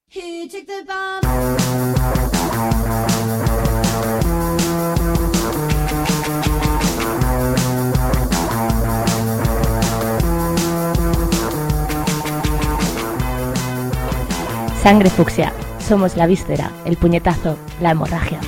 Who took the bomb? Sangre fucsia. Somos la víscera, el puñetazo, la hemorragia.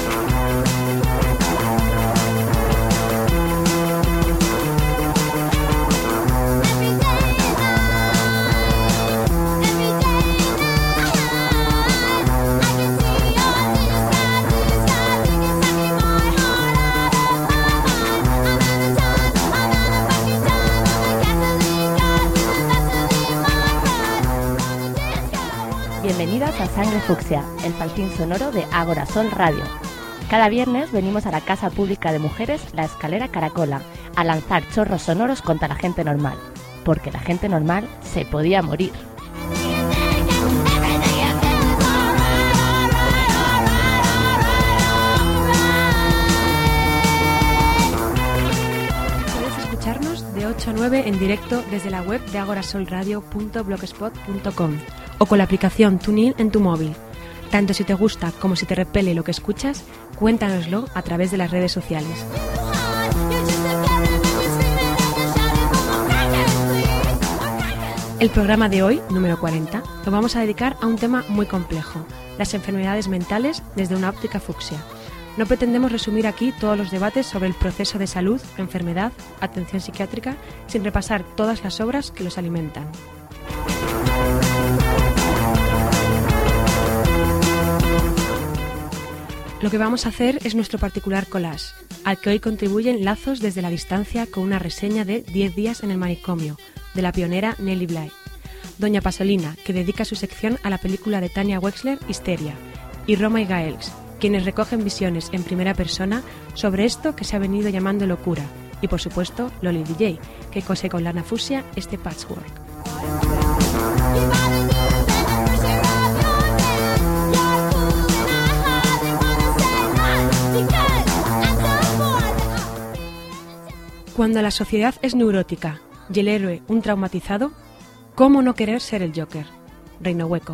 Bienvenidas a Sangre Fucsia, el fanzine sonoro de Ágora Sol Radio. Cada viernes venimos a la Casa Pública de Mujeres La Escalera Caracola a lanzar chorros sonoros contra la gente normal, porque la gente normal se podía morir. Puedes escucharnos de 8 a 9 en directo desde la web de agorasolradio.blogspot.com o con la aplicación TuneIn en tu móvil. Tanto si te gusta como si te repele lo que escuchas, cuéntanoslo a través de las redes sociales. El programa de hoy, número 40, lo vamos a dedicar a un tema muy complejo, las enfermedades mentales desde una óptica fucsia. No pretendemos resumir aquí todos los debates sobre el proceso de salud, enfermedad, atención psiquiátrica, sin repasar todas las obras que los alimentan. Lo que vamos a hacer es nuestro particular collage, al que hoy contribuyen Lazos desde la distancia con una reseña de 10 días en el manicomio, de la pionera Nelly Bly, Doña Pasolina, que dedica su sección a la película de Tania Wexler, Histeria, y Roma y Gaels, quienes recogen visiones en primera persona sobre esto que se ha venido llamando locura, y por supuesto Loli DJ, que cose con lana fucsia este patchwork. Cuando la sociedad es neurótica y el héroe un traumatizado, ¿cómo no querer ser el Joker? Reino Hueco.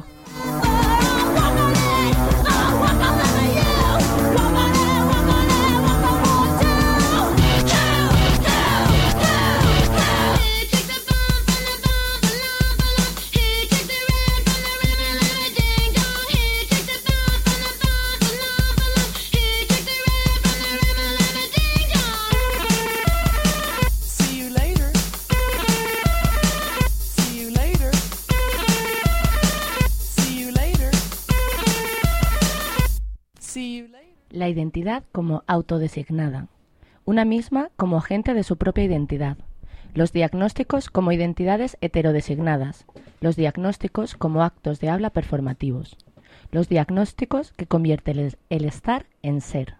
La identidad como autodesignada, una misma como agente de su propia identidad, los diagnósticos como identidades heterodesignadas, los diagnósticos como actos de habla performativos, los diagnósticos que convierten el estar en ser,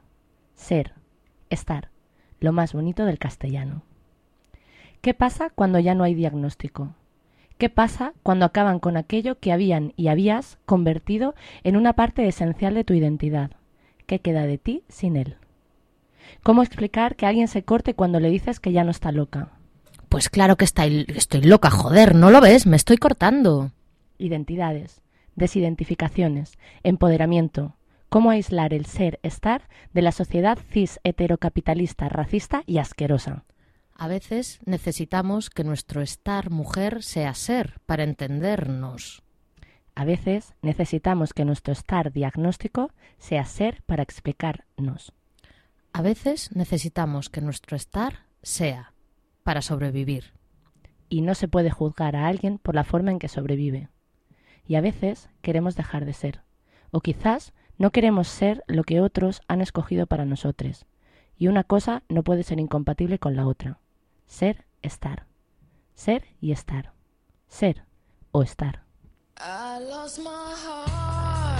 estar, lo más bonito del castellano. ¿Qué pasa cuando ya no hay diagnóstico? ¿Qué pasa cuando acaban con aquello que habían y habías convertido en una parte esencial de tu identidad? ¿Qué queda de ti sin él? ¿Cómo explicar que alguien se corte cuando le dices que ya no está loca? Pues claro que estoy loca, joder, ¿no lo ves? Me estoy cortando. Identidades, desidentificaciones, empoderamiento. ¿Cómo aislar el ser-estar de la sociedad cis heterocapitalista, racista y asquerosa? A veces necesitamos que nuestro estar mujer sea ser para entendernos. A veces necesitamos que nuestro estar diagnóstico sea ser para explicarnos. A veces necesitamos que nuestro estar sea para sobrevivir. Y no se puede juzgar a alguien por la forma en que sobrevive. Y a veces queremos dejar de ser. O quizás no queremos ser lo que otros han escogido para nosotros. Y una cosa no puede ser incompatible con la otra. Ser, estar. Ser y estar. Ser o estar. I lost my heart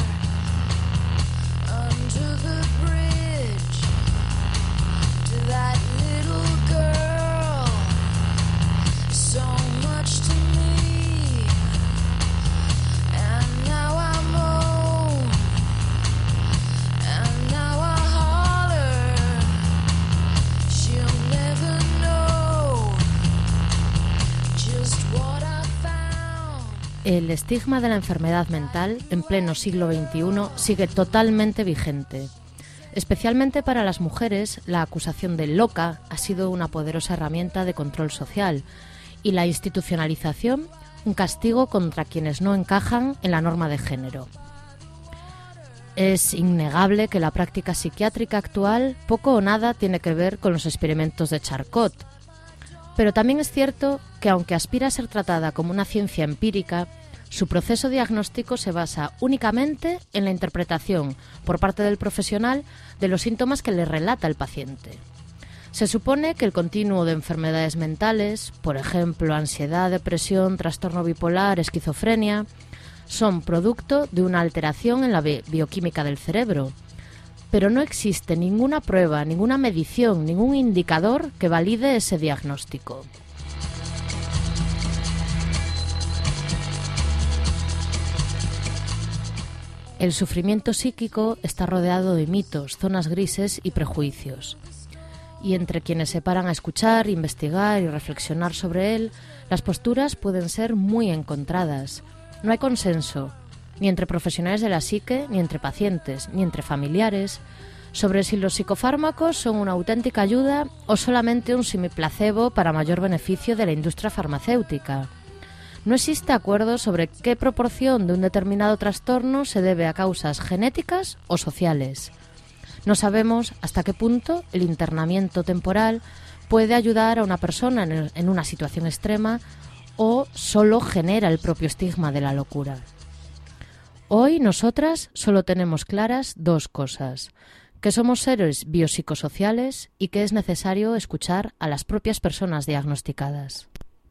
under the bridge to that little girl, so much to me, and now I'm home, and now I holler, she'll never know just what I found. El estigma de la enfermedad mental en pleno siglo XXI sigue totalmente vigente. Especialmente para las mujeres, la acusación de loca ha sido una poderosa herramienta de control social y la institucionalización un castigo contra quienes no encajan en la norma de género. Es innegable que la práctica psiquiátrica actual poco o nada tiene que ver con los experimentos de Charcot. Pero también es cierto que aunque aspira a ser tratada como una ciencia empírica, su proceso diagnóstico se basa únicamente en la interpretación por parte del profesional de los síntomas que le relata el paciente. Se supone que el continuo de enfermedades mentales, por ejemplo, ansiedad, depresión, trastorno bipolar, esquizofrenia, son producto de una alteración en la bioquímica del cerebro. Pero no existe ninguna prueba, ninguna medición, ningún indicador que valide ese diagnóstico. El sufrimiento psíquico está rodeado de mitos, zonas grises y prejuicios. Y entre quienes se paran a escuchar, investigar y reflexionar sobre él, las posturas pueden ser muy encontradas. No hay consenso, ni entre profesionales de la psique, ni entre pacientes, ni entre familiares, sobre si los psicofármacos son una auténtica ayuda o solamente un semiplacebo para mayor beneficio de la industria farmacéutica. No existe acuerdo sobre qué proporción de un determinado trastorno se debe a causas genéticas o sociales. No sabemos hasta qué punto el internamiento temporal puede ayudar a una persona en una situación extrema o solo genera el propio estigma de la locura. Hoy nosotras solo tenemos claras dos cosas: que somos seres biopsicosociales y que es necesario escuchar a las propias personas diagnosticadas.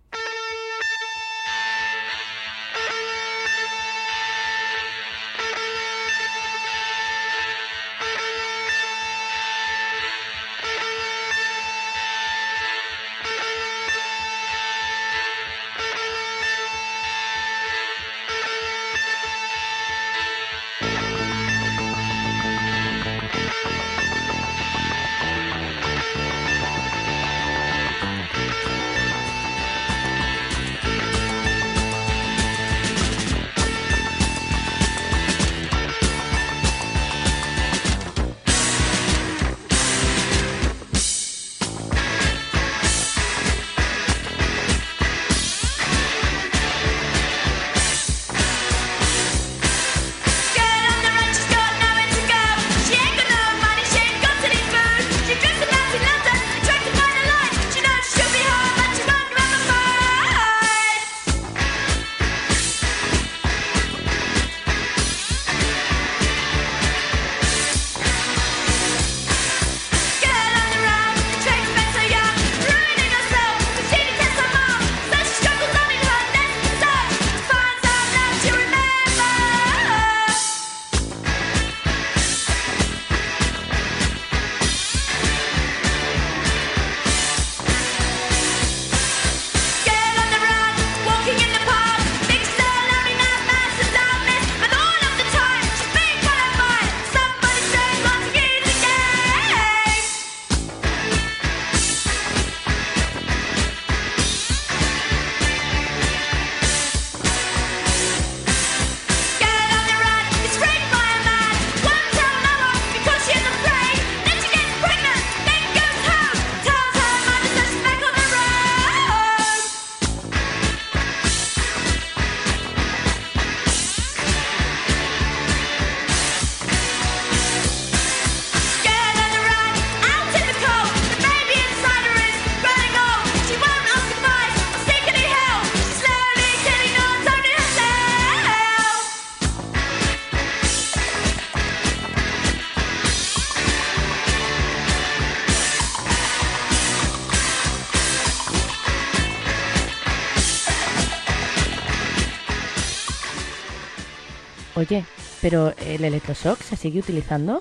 Oye, ¿pero el electroshock se sigue utilizando?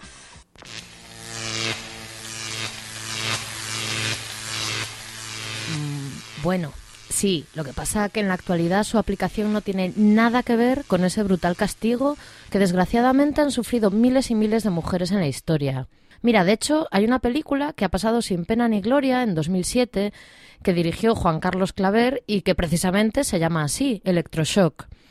Bueno, sí, lo que pasa es que en la actualidad su aplicación no tiene nada que ver con ese brutal castigo que desgraciadamente han sufrido miles y miles de mujeres en la historia. Mira, de hecho, hay una película que ha pasado sin pena ni gloria en 2007 que dirigió Juan Carlos Claver y que precisamente se llama así, Electroshock.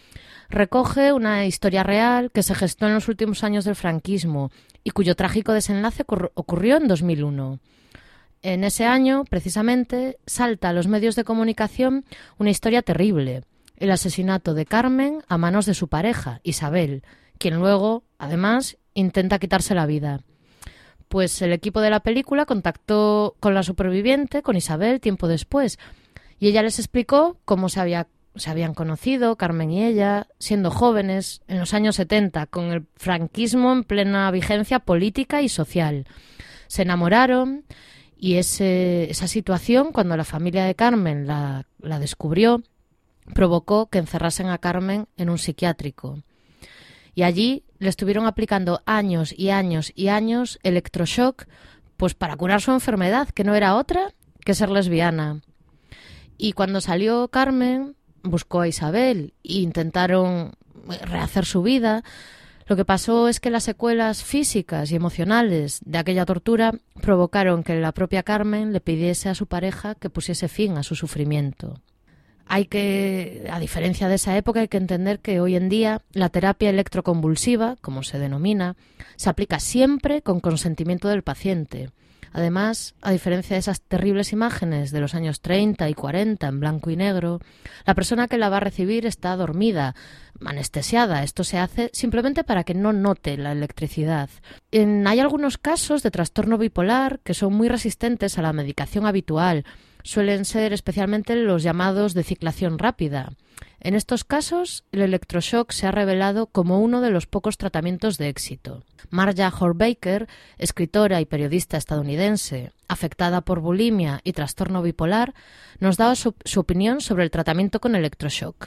Recoge una historia real que se gestó en los últimos años del franquismo y cuyo trágico desenlace ocurrió en 2001. En ese año, precisamente, salta a los medios de comunicación una historia terrible: el asesinato de Carmen a manos de su pareja, Isabel, quien luego, además, intenta quitarse la vida. Pues el equipo de la película contactó con la superviviente, con Isabel, tiempo después, y ella les explicó cómo se habían conocido, Carmen y ella, siendo jóvenes, en los años 70, con el franquismo en plena vigencia política y social. Se enamoraron y esa situación, cuando la familia de Carmen la descubrió, provocó que encerrasen a Carmen en un psiquiátrico. Y allí le estuvieron aplicando años y años y años electroshock, pues para curar su enfermedad, que no era otra que ser lesbiana. Y cuando salió Carmen, buscó a Isabel e intentaron rehacer su vida. Lo que pasó es que las secuelas físicas y emocionales de aquella tortura provocaron que la propia Carmen le pidiese a su pareja que pusiese fin a su sufrimiento. A diferencia de esa época, hay que entender que hoy en día la terapia electroconvulsiva, como se denomina, se aplica siempre con consentimiento del paciente. Además, a diferencia de esas terribles imágenes de los años 30 y 40 en blanco y negro, la persona que la va a recibir está dormida, anestesiada. Esto se hace simplemente para que no note la electricidad. Hay algunos casos de trastorno bipolar que son muy resistentes a la medicación habitual. Suelen ser especialmente los llamados de ciclación rápida. En estos casos, el electroshock se ha revelado como uno de los pocos tratamientos de éxito. Marja Horbaker, escritora y periodista estadounidense, afectada por bulimia y trastorno bipolar, nos da su opinión sobre el tratamiento con electroshock.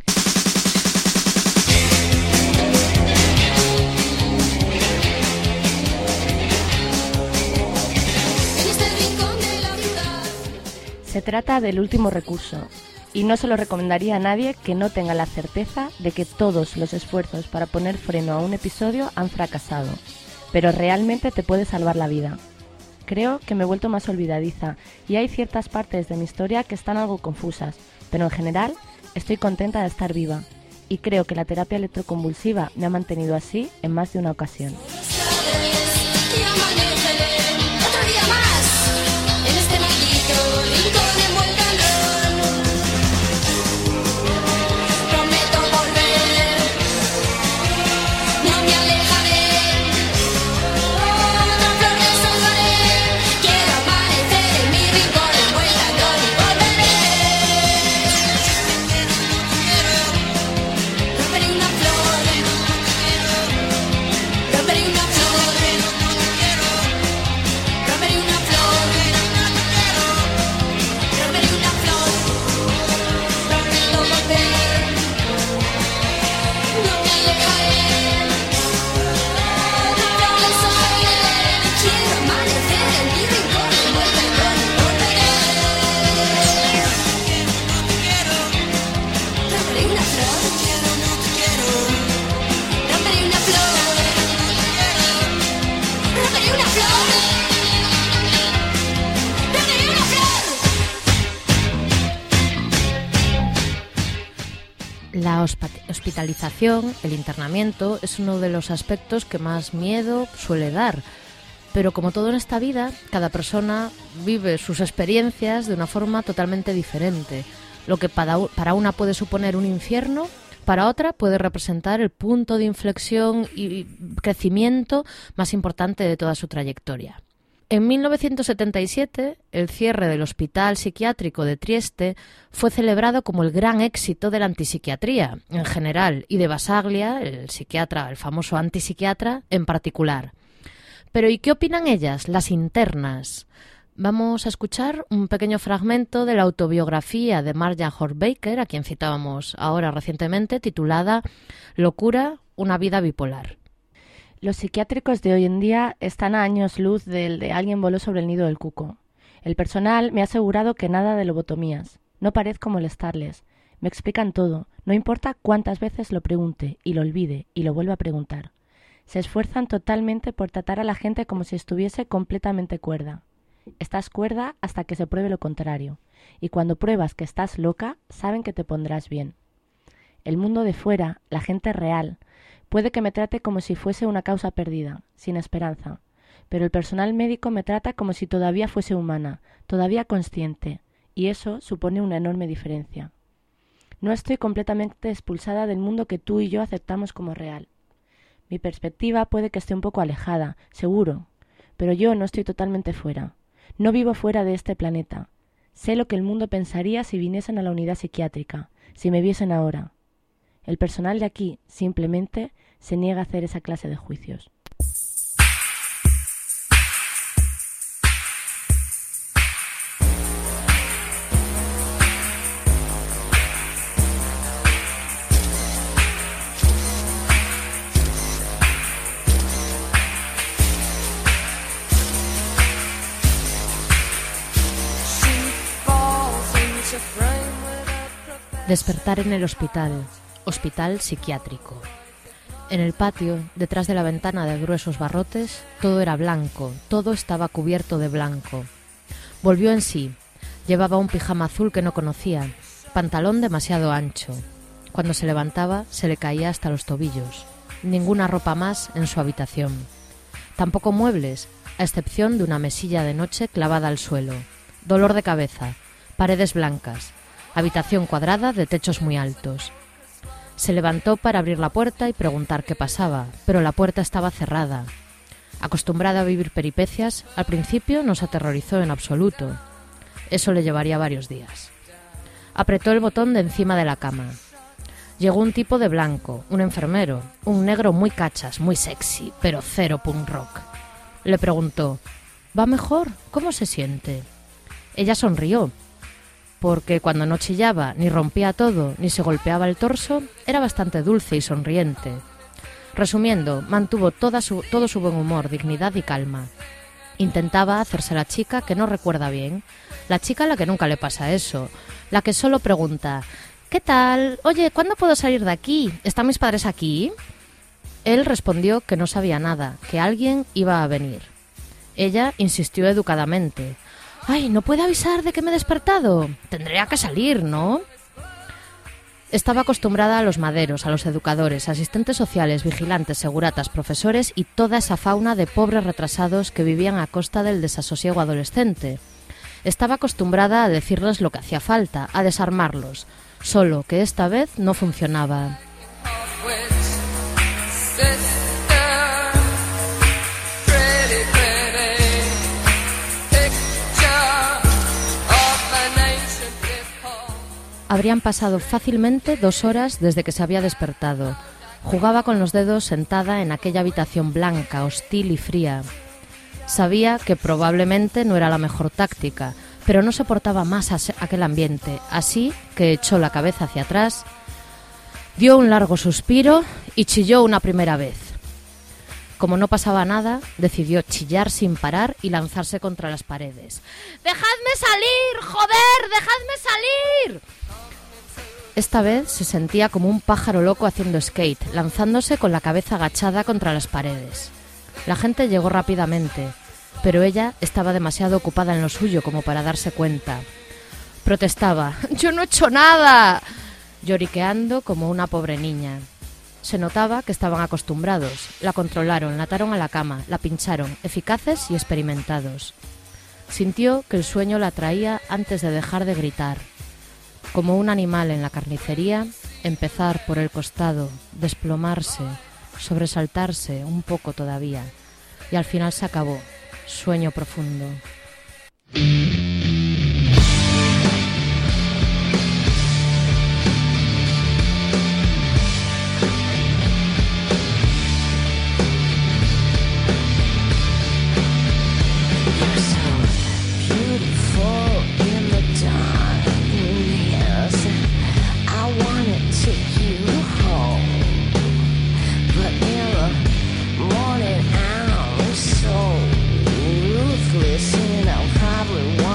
Se trata del último recurso, y no se lo recomendaría a nadie que no tenga la certeza de que todos los esfuerzos para poner freno a un episodio han fracasado, pero realmente te puede salvar la vida. Creo que me he vuelto más olvidadiza y hay ciertas partes de mi historia que están algo confusas, pero en general estoy contenta de estar viva y creo que la terapia electroconvulsiva me ha mantenido así en más de una ocasión. La hospitalización, el internamiento, es uno de los aspectos que más miedo suele dar. Pero como todo en esta vida, cada persona vive sus experiencias de una forma totalmente diferente. Lo que para una puede suponer un infierno, para otra puede representar el punto de inflexión y crecimiento más importante de toda su trayectoria. En 1977, el cierre del Hospital Psiquiátrico de Trieste fue celebrado como el gran éxito de la antipsiquiatría en general y de Basaglia, el famoso antipsiquiatra, en particular. Pero ¿y qué opinan ellas, las internas? Vamos a escuchar un pequeño fragmento de la autobiografía de Marja Horbaker, a quien citábamos ahora recientemente, titulada Locura, una vida bipolar. Los psiquiátricos de hoy en día están a años luz del de Alguien voló sobre el nido del cuco. El personal me ha asegurado que nada de lobotomías. No parezco molestarles. Me explican todo, no importa cuántas veces lo pregunte y lo olvide y lo vuelva a preguntar. Se esfuerzan totalmente por tratar a la gente como si estuviese completamente cuerda. Estás cuerda hasta que se pruebe lo contrario. Y cuando pruebas que estás loca, saben que te pondrás bien. El mundo de fuera, la gente real, puede que me trate como si fuese una causa perdida, sin esperanza, pero el personal médico me trata como si todavía fuese humana, todavía consciente, y eso supone una enorme diferencia. No estoy completamente expulsada del mundo que tú y yo aceptamos como real. Mi perspectiva puede que esté un poco alejada, seguro, pero yo no estoy totalmente fuera. No vivo fuera de este planeta. Sé lo que el mundo pensaría si viniesen a la unidad psiquiátrica, si me viesen ahora. El personal de aquí simplemente se niega a hacer esa clase de juicios. Despertar en el hospital, hospital psiquiátrico. En el patio, detrás de la ventana de gruesos barrotes, todo era blanco, todo estaba cubierto de blanco. Volvió en sí. Llevaba un pijama azul que no conocía, pantalón demasiado ancho. Cuando se levantaba, se le caía hasta los tobillos. Ninguna ropa más en su habitación. Tampoco muebles, a excepción de una mesilla de noche clavada al suelo. Dolor de cabeza, paredes blancas, habitación cuadrada de techos muy altos. Se levantó para abrir la puerta y preguntar qué pasaba, pero la puerta estaba cerrada. Acostumbrada a vivir peripecias, al principio no se aterrorizó en absoluto. Eso le llevaría varios días. Apretó el botón de encima de la cama. Llegó un tipo de blanco, un enfermero, un negro muy cachas, muy sexy, pero cero punk rock. Le preguntó, ¿va mejor? ¿Cómo se siente? Ella sonrió, porque cuando no chillaba, ni rompía todo, ni se golpeaba el torso, era bastante dulce y sonriente. Resumiendo, mantuvo todo su buen humor, dignidad y calma. Intentaba hacerse la chica que no recuerda bien, la chica a la que nunca le pasa eso, la que solo pregunta, ¿qué tal? Oye, ¿cuándo puedo salir de aquí? ¿Están mis padres aquí? Él respondió que no sabía nada, que alguien iba a venir. Ella insistió educadamente. «Ay, ¿no puede avisar de que me he despertado? Tendría que salir, ¿no?» Estaba acostumbrada a los maderos, a los educadores, asistentes sociales, vigilantes, seguratas, profesores y toda esa fauna de pobres retrasados que vivían a costa del desasosiego adolescente. Estaba acostumbrada a decirles lo que hacía falta, a desarmarlos, solo que esta vez no funcionaba. Habrían pasado fácilmente 2 horas desde que se había despertado. Jugaba con los dedos sentada en aquella habitación blanca, hostil y fría. Sabía que probablemente no era la mejor táctica, pero no soportaba más aquel ambiente, así que echó la cabeza hacia atrás, dio un largo suspiro y chilló una primera vez. Como no pasaba nada, decidió chillar sin parar y lanzarse contra las paredes. ¡Dejadme salir! ¡Joder! ¡Dejadme salir! Esta vez se sentía como un pájaro loco haciendo skate, lanzándose con la cabeza agachada contra las paredes. La gente llegó rápidamente, pero ella estaba demasiado ocupada en lo suyo como para darse cuenta. Protestaba. «¡Yo no he hecho nada!», lloriqueando como una pobre niña. Se notaba que estaban acostumbrados. La controlaron, la ataron a la cama, la pincharon, eficaces y experimentados. Sintió que el sueño la atraía antes de dejar de gritar. Como un animal en la carnicería, empezar por el costado, desplomarse, sobresaltarse un poco todavía, y al final se acabó. Sueño profundo. Morning, I'm so ruthless, and I'll probably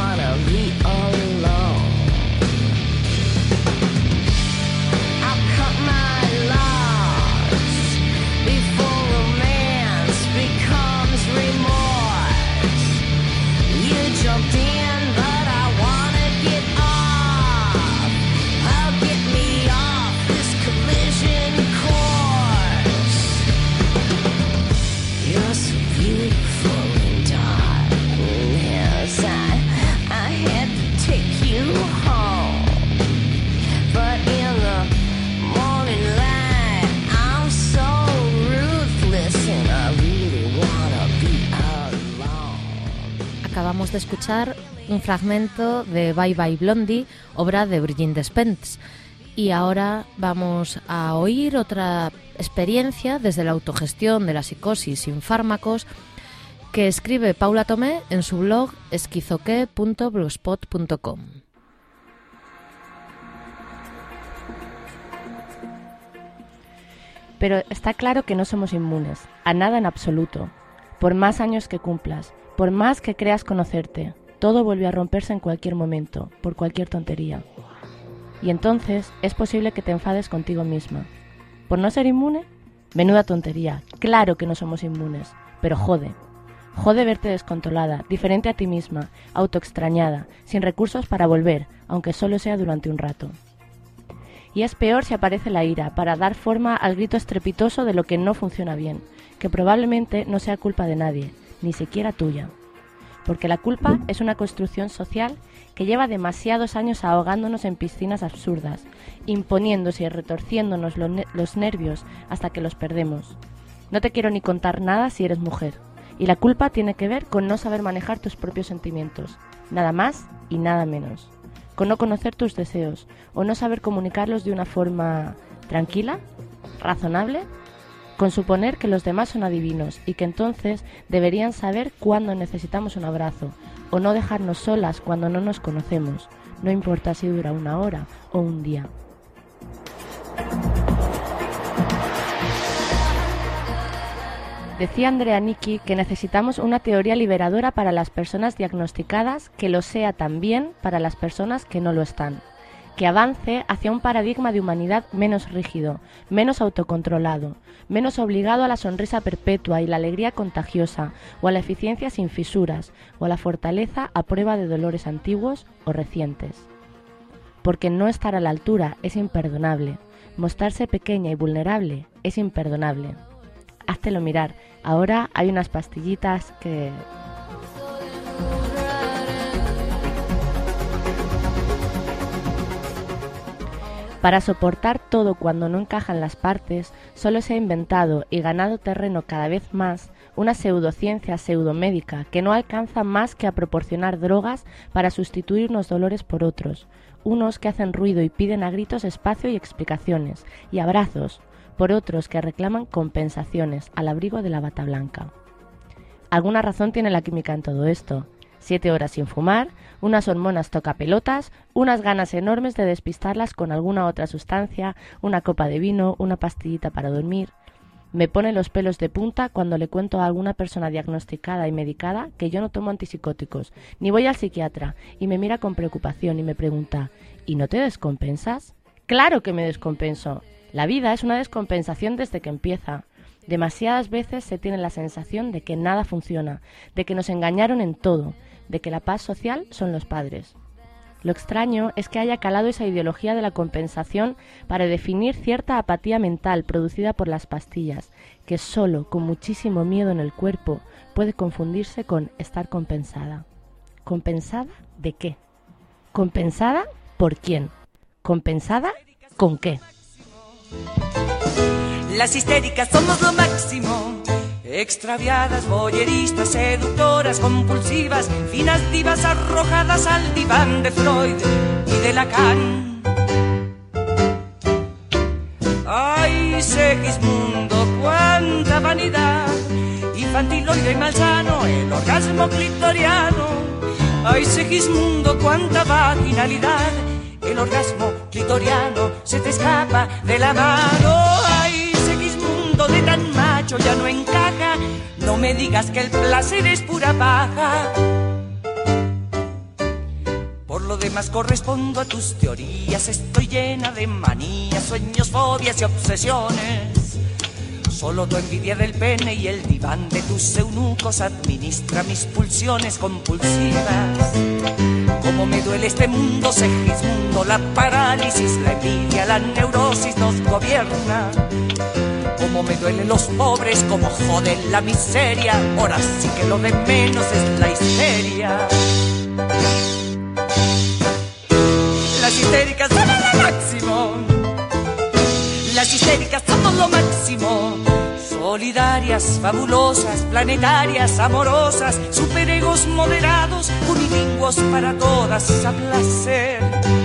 acabamos de escuchar un fragmento de Bye Bye Blondie, obra de Brigitte Despentes. Y ahora vamos a oír otra experiencia desde la autogestión de la psicosis sin fármacos que escribe Paula Tomé en su blog esquizoque.blogspot.com. Pero está claro que no somos inmunes, a nada en absoluto. Por más años que cumplas, por más que creas conocerte, todo vuelve a romperse en cualquier momento, por cualquier tontería. Y entonces es posible que te enfades contigo misma. ¿Por no ser inmune? Menuda tontería, claro que no somos inmunes, pero jode. Jode verte descontrolada, diferente a ti misma, autoextrañada, sin recursos para volver, aunque solo sea durante un rato. Y es peor si aparece la ira, para dar forma al grito estrepitoso de lo que no funciona bien, que probablemente no sea culpa de nadie, ni siquiera tuya. Porque la culpa es una construcción social que lleva demasiados años ahogándonos en piscinas absurdas, imponiéndose y retorciéndonos los nervios hasta que los perdemos. No te quiero ni contar nada si eres mujer, y la culpa tiene que ver con no saber manejar tus propios sentimientos, nada más y nada menos. Con no conocer tus deseos o no saber comunicarlos de una forma tranquila, razonable, con suponer que los demás son adivinos y que entonces deberían saber cuándo necesitamos un abrazo o no dejarnos solas cuando no nos conocemos, no importa si dura una hora o un día. Decía Andrea Nicki que necesitamos una teoría liberadora para las personas diagnosticadas que lo sea también para las personas que no lo están, que avance hacia un paradigma de humanidad menos rígido, menos autocontrolado, menos obligado a la sonrisa perpetua y la alegría contagiosa, o a la eficiencia sin fisuras, o a la fortaleza a prueba de dolores antiguos o recientes. Porque no estar a la altura es imperdonable, mostrarse pequeña y vulnerable es imperdonable. Háztelo mirar. Ahora hay unas pastillitas que... Para soportar todo cuando no encajan las partes, solo se ha inventado y ganado terreno cada vez más una pseudociencia pseudomédica que no alcanza más que a proporcionar drogas para sustituir unos dolores por otros, unos que hacen ruido y piden a gritos espacio y explicaciones, y abrazos, por otros que reclaman compensaciones al abrigo de la bata blanca. Alguna razón tiene la química en todo esto. 7 horas sin fumar, unas hormonas tocapelotas, unas ganas enormes de despistarlas con alguna otra sustancia, una copa de vino, una pastillita para dormir. Me pone los pelos de punta cuando le cuento a alguna persona diagnosticada y medicada que yo no tomo antipsicóticos, ni voy al psiquiatra, y me mira con preocupación y me pregunta, ¿y no te descompensas? ¡Claro que me descompenso! La vida es una descompensación desde que empieza. Demasiadas veces se tiene la sensación de que nada funciona, de que nos engañaron en todo, de que la paz social son los padres. Lo extraño es que haya calado esa ideología de la compensación para definir cierta apatía mental producida por las pastillas, que solo con muchísimo miedo en el cuerpo puede confundirse con estar compensada. ¿Compensada de qué? ¿Compensada por quién? ¿Compensada con qué? Las histéricas somos lo máximo, extraviadas, voyeristas, seductoras, compulsivas, finas divas arrojadas al diván de Freud y de Lacan. Ay, Segismundo, cuánta vanidad, infantiloide y malsano, el orgasmo clitoriano. Ay, Segismundo, cuánta vaginalidad, el orgasmo clitoriano se te escapa de la mano. Ay, Segismundo, de tan macho ya no encaja, no me digas que el placer es pura paja. Por lo demás correspondo a tus teorías, estoy llena de manías, sueños, fobias y obsesiones. Solo tu envidia del pene y el diván de tus eunucos administra mis pulsiones compulsivas. Cómo me duele este mundo, Segismundo, la parálisis, la envidia, la neurosis nos gobierna. Cómo me duelen los pobres, cómo joden la miseria, ahora sí que lo de menos es la histeria. Las histéricas son lo máximo, las histéricas somos lo máximo. solidarias, fabulosas, planetarias, amorosas, superegos moderados, unilingüos para todas a placer.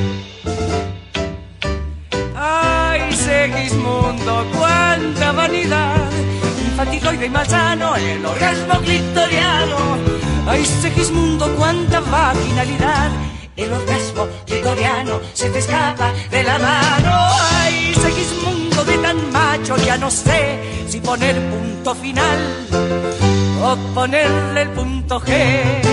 ¡Ay, Segismundo, cuánta vanidad! Infantiloide y malsano, el orgasmo clitoriano. ¡Ay, Segismundo, cuánta vaginalidad! El orgasmo clitoriano se te escapa de la mano. ¡Ay, Segismundo, de tan macho ya no sé si poner punto final o ponerle el punto G!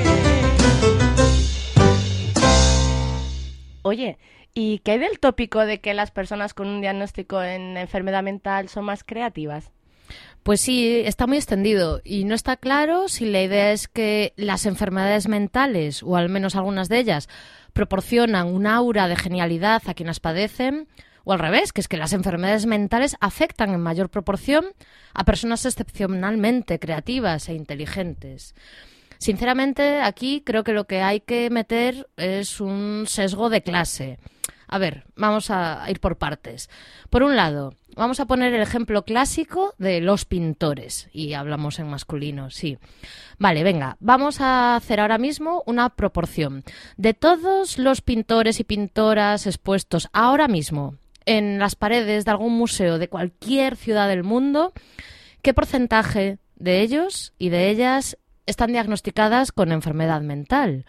Oye, ¿y qué hay del tópico de que las personas con un diagnóstico en enfermedad mental son más creativas? Pues sí, está muy extendido y no está claro si la idea es que las enfermedades mentales, o al menos algunas de ellas, proporcionan un aura de genialidad a quienes padecen, o al revés, que es que las enfermedades mentales afectan en mayor proporción a personas excepcionalmente creativas e inteligentes. Sinceramente, aquí creo que lo que hay que meter es un sesgo de clase. A ver, vamos a ir por partes. Por un lado, vamos a poner el ejemplo clásico de los pintores. Y hablamos en masculino, sí. Vale, venga, vamos a hacer ahora mismo una proporción. De todos los pintores y pintoras expuestos ahora mismo en las paredes de algún museo de cualquier ciudad del mundo, ¿qué porcentaje de ellos y de ellas están diagnosticadas con enfermedad mental?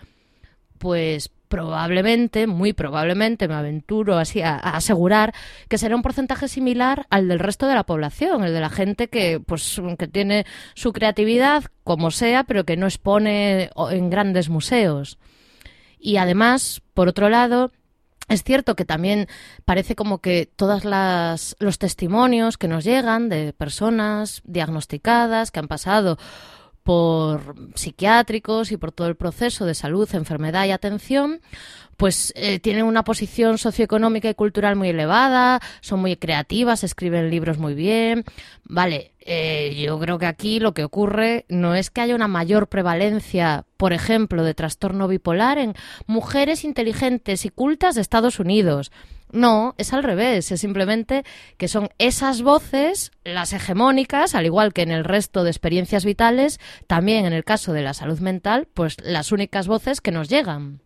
Pues probablemente, muy probablemente, me aventuro así a asegurar que será un porcentaje similar al del resto de la población, el de la gente que tiene su creatividad como sea, pero que no expone en grandes museos. Y además, por otro lado, es cierto que también parece como que todos los testimonios que nos llegan de personas diagnosticadas que han pasado por psiquiátricos y por todo el proceso de salud, enfermedad y atención, pues tienen una posición socioeconómica y cultural muy elevada, son muy creativas, escriben libros muy bien. Vale, yo creo que aquí lo que ocurre no es que haya una mayor prevalencia, por ejemplo, de trastorno bipolar en mujeres inteligentes y cultas de Estados Unidos. No, es al revés, es simplemente que son esas voces, las hegemónicas, al igual que en el resto de experiencias vitales, también en el caso de la salud mental, pues las únicas voces que nos llegan.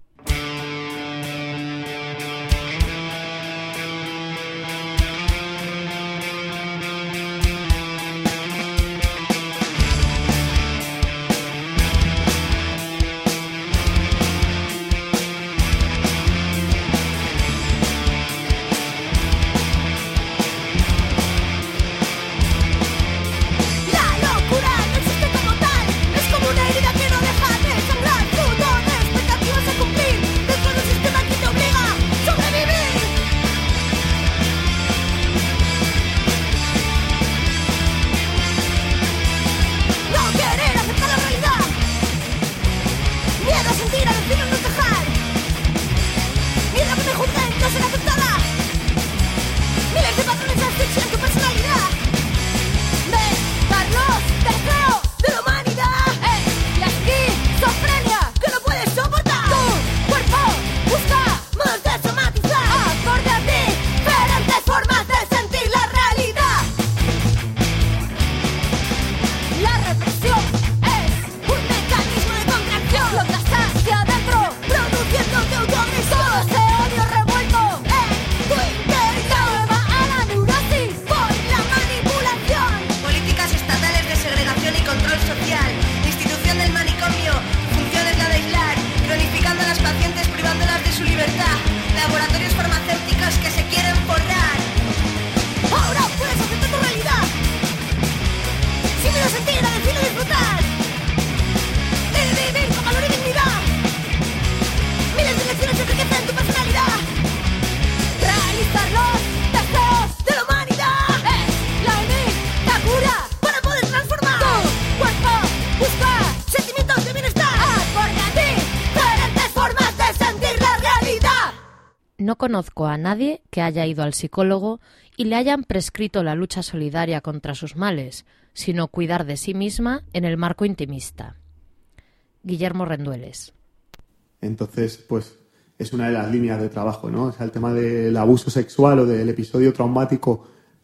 No conozco a nadie que haya ido al psicólogo y le hayan prescrito la lucha solidaria contra sus males, sino cuidar de sí misma en el marco intimista. Guillermo Rendueles. Entonces, pues es una de las líneas de trabajo, ¿no? O sea, el tema del abuso sexual o del episodio traumático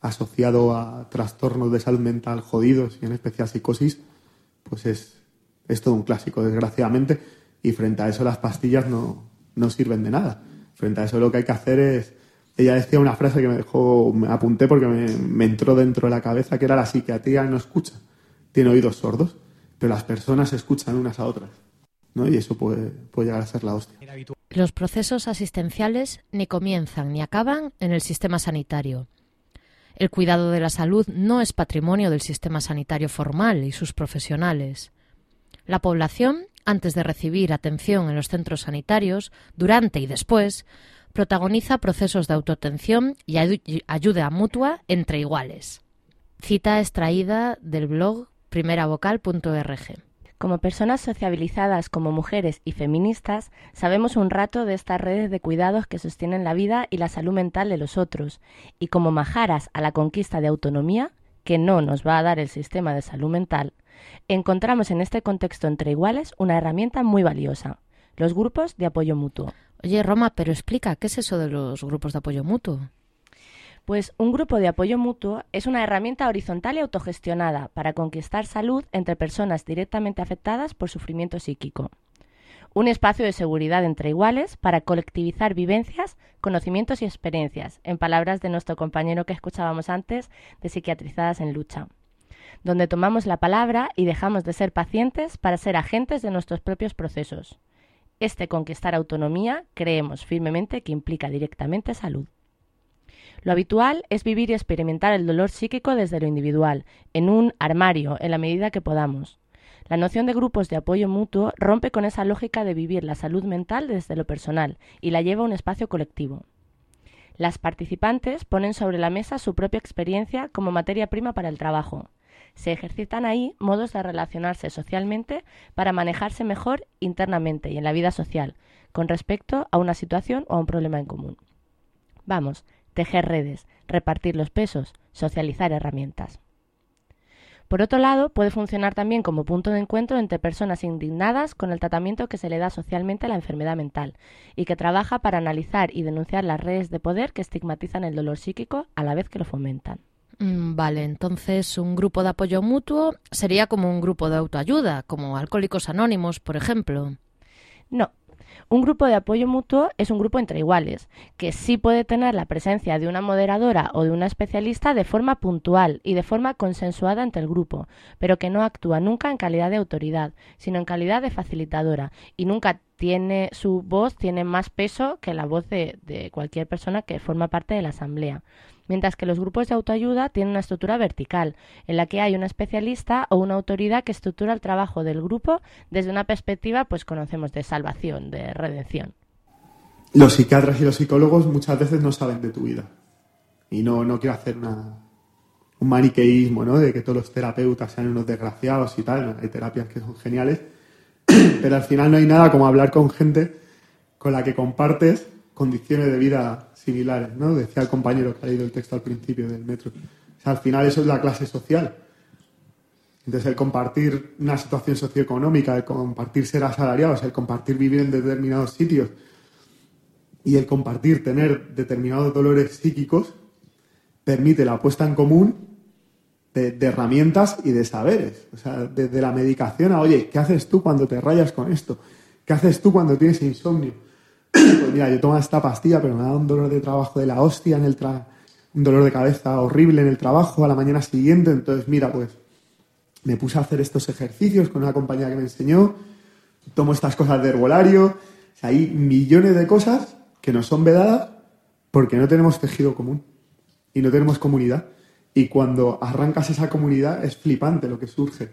asociado a trastornos de salud mental jodidos y en especial psicosis, pues es todo un clásico, desgraciadamente, y frente a eso las pastillas no sirven de nada. Frente a eso lo que hay que hacer es... Ella decía una frase que me apunté porque me entró dentro de la cabeza, que era: la psiquiatría no escucha, tiene oídos sordos, pero las personas escuchan unas a otras, ¿no? Y eso puede llegar a ser la hostia. Los procesos asistenciales ni comienzan ni acaban en el sistema sanitario. El cuidado de la salud no es patrimonio del sistema sanitario formal y sus profesionales. La población, antes de recibir atención en los centros sanitarios, durante y después, protagoniza procesos de autoatención y ayuda mutua entre iguales. Cita extraída del blog primeravocal.org. Como personas sociabilizadas como mujeres y feministas, sabemos un rato de estas redes de cuidados que sostienen la vida y la salud mental de los otros, y como majaras a la conquista de autonomía, que no nos va a dar el sistema de salud mental, encontramos en este contexto entre iguales una herramienta muy valiosa: los grupos de apoyo mutuo. Oye, Roma, pero explica, ¿qué es eso de los grupos de apoyo mutuo? Pues un grupo de apoyo mutuo es una herramienta horizontal y autogestionada para conquistar salud entre personas directamente afectadas por sufrimiento psíquico. Un espacio de seguridad entre iguales para colectivizar vivencias, conocimientos y experiencias, en palabras de nuestro compañero que escuchábamos antes de Psiquiatrizadas en Lucha, donde tomamos la palabra y dejamos de ser pacientes para ser agentes de nuestros propios procesos. Este conquistar autonomía creemos firmemente que implica directamente salud. Lo habitual es vivir y experimentar el dolor psíquico desde lo individual, en un armario, en la medida que podamos. La noción de grupos de apoyo mutuo rompe con esa lógica de vivir la salud mental desde lo personal y la lleva a un espacio colectivo. Las participantes ponen sobre la mesa su propia experiencia como materia prima para el trabajo. Se ejercitan ahí modos de relacionarse socialmente para manejarse mejor internamente y en la vida social, con respecto a una situación o a un problema en común. Vamos, tejer redes, repartir los pesos, socializar herramientas. Por otro lado, puede funcionar también como punto de encuentro entre personas indignadas con el tratamiento que se le da socialmente a la enfermedad mental y que trabaja para analizar y denunciar las redes de poder que estigmatizan el dolor psíquico a la vez que lo fomentan. Vale, entonces un grupo de apoyo mutuo sería como un grupo de autoayuda, como Alcohólicos Anónimos, por ejemplo. No. Un grupo de apoyo mutuo es un grupo entre iguales, que sí puede tener la presencia de una moderadora o de una especialista de forma puntual y de forma consensuada entre el grupo, pero que no actúa nunca en calidad de autoridad, sino en calidad de facilitadora, y nunca su voz tiene más peso que la voz de cualquier persona que forma parte de la asamblea. Mientras que los grupos de autoayuda tienen una estructura vertical, en la que hay una especialista o una autoridad que estructura el trabajo del grupo desde una perspectiva, pues conocemos, de salvación, de redención. Los psiquiatras y los psicólogos muchas veces no saben de tu vida. Y no quiero hacer un maniqueísmo, ¿no?, de que todos los terapeutas sean unos desgraciados y tal. Hay terapias que son geniales, pero al final no hay nada como hablar con gente con la que compartes condiciones de vida similares, ¿no? Decía el compañero que ha leído el texto al principio del metro. O sea, al final eso es la clase social. Entonces el compartir una situación socioeconómica, el compartir ser asalariados, el compartir vivir en determinados sitios y el compartir tener determinados dolores psíquicos permite la puesta en común de herramientas y de saberes. O sea, desde la medicación a, oye, ¿qué haces tú cuando te rayas con esto? ¿Qué haces tú cuando tienes insomnio? Pues mira, yo tomo esta pastilla, pero me da un dolor de trabajo de la hostia, un dolor de cabeza horrible en el trabajo a la mañana siguiente. Entonces, mira, pues me puse a hacer estos ejercicios con una compañera que me enseñó, tomo estas cosas de herbolario. O sea, hay millones de cosas que nos son vedadas porque no tenemos tejido común y no tenemos comunidad. Y cuando arrancas esa comunidad es flipante lo que surge.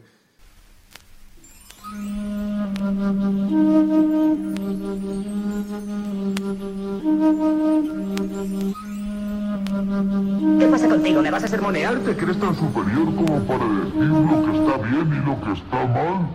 ¿Qué pasa contigo? ¿Me vas a sermonear? ¿Te crees tan superior como para decir lo que está bien y lo que está mal?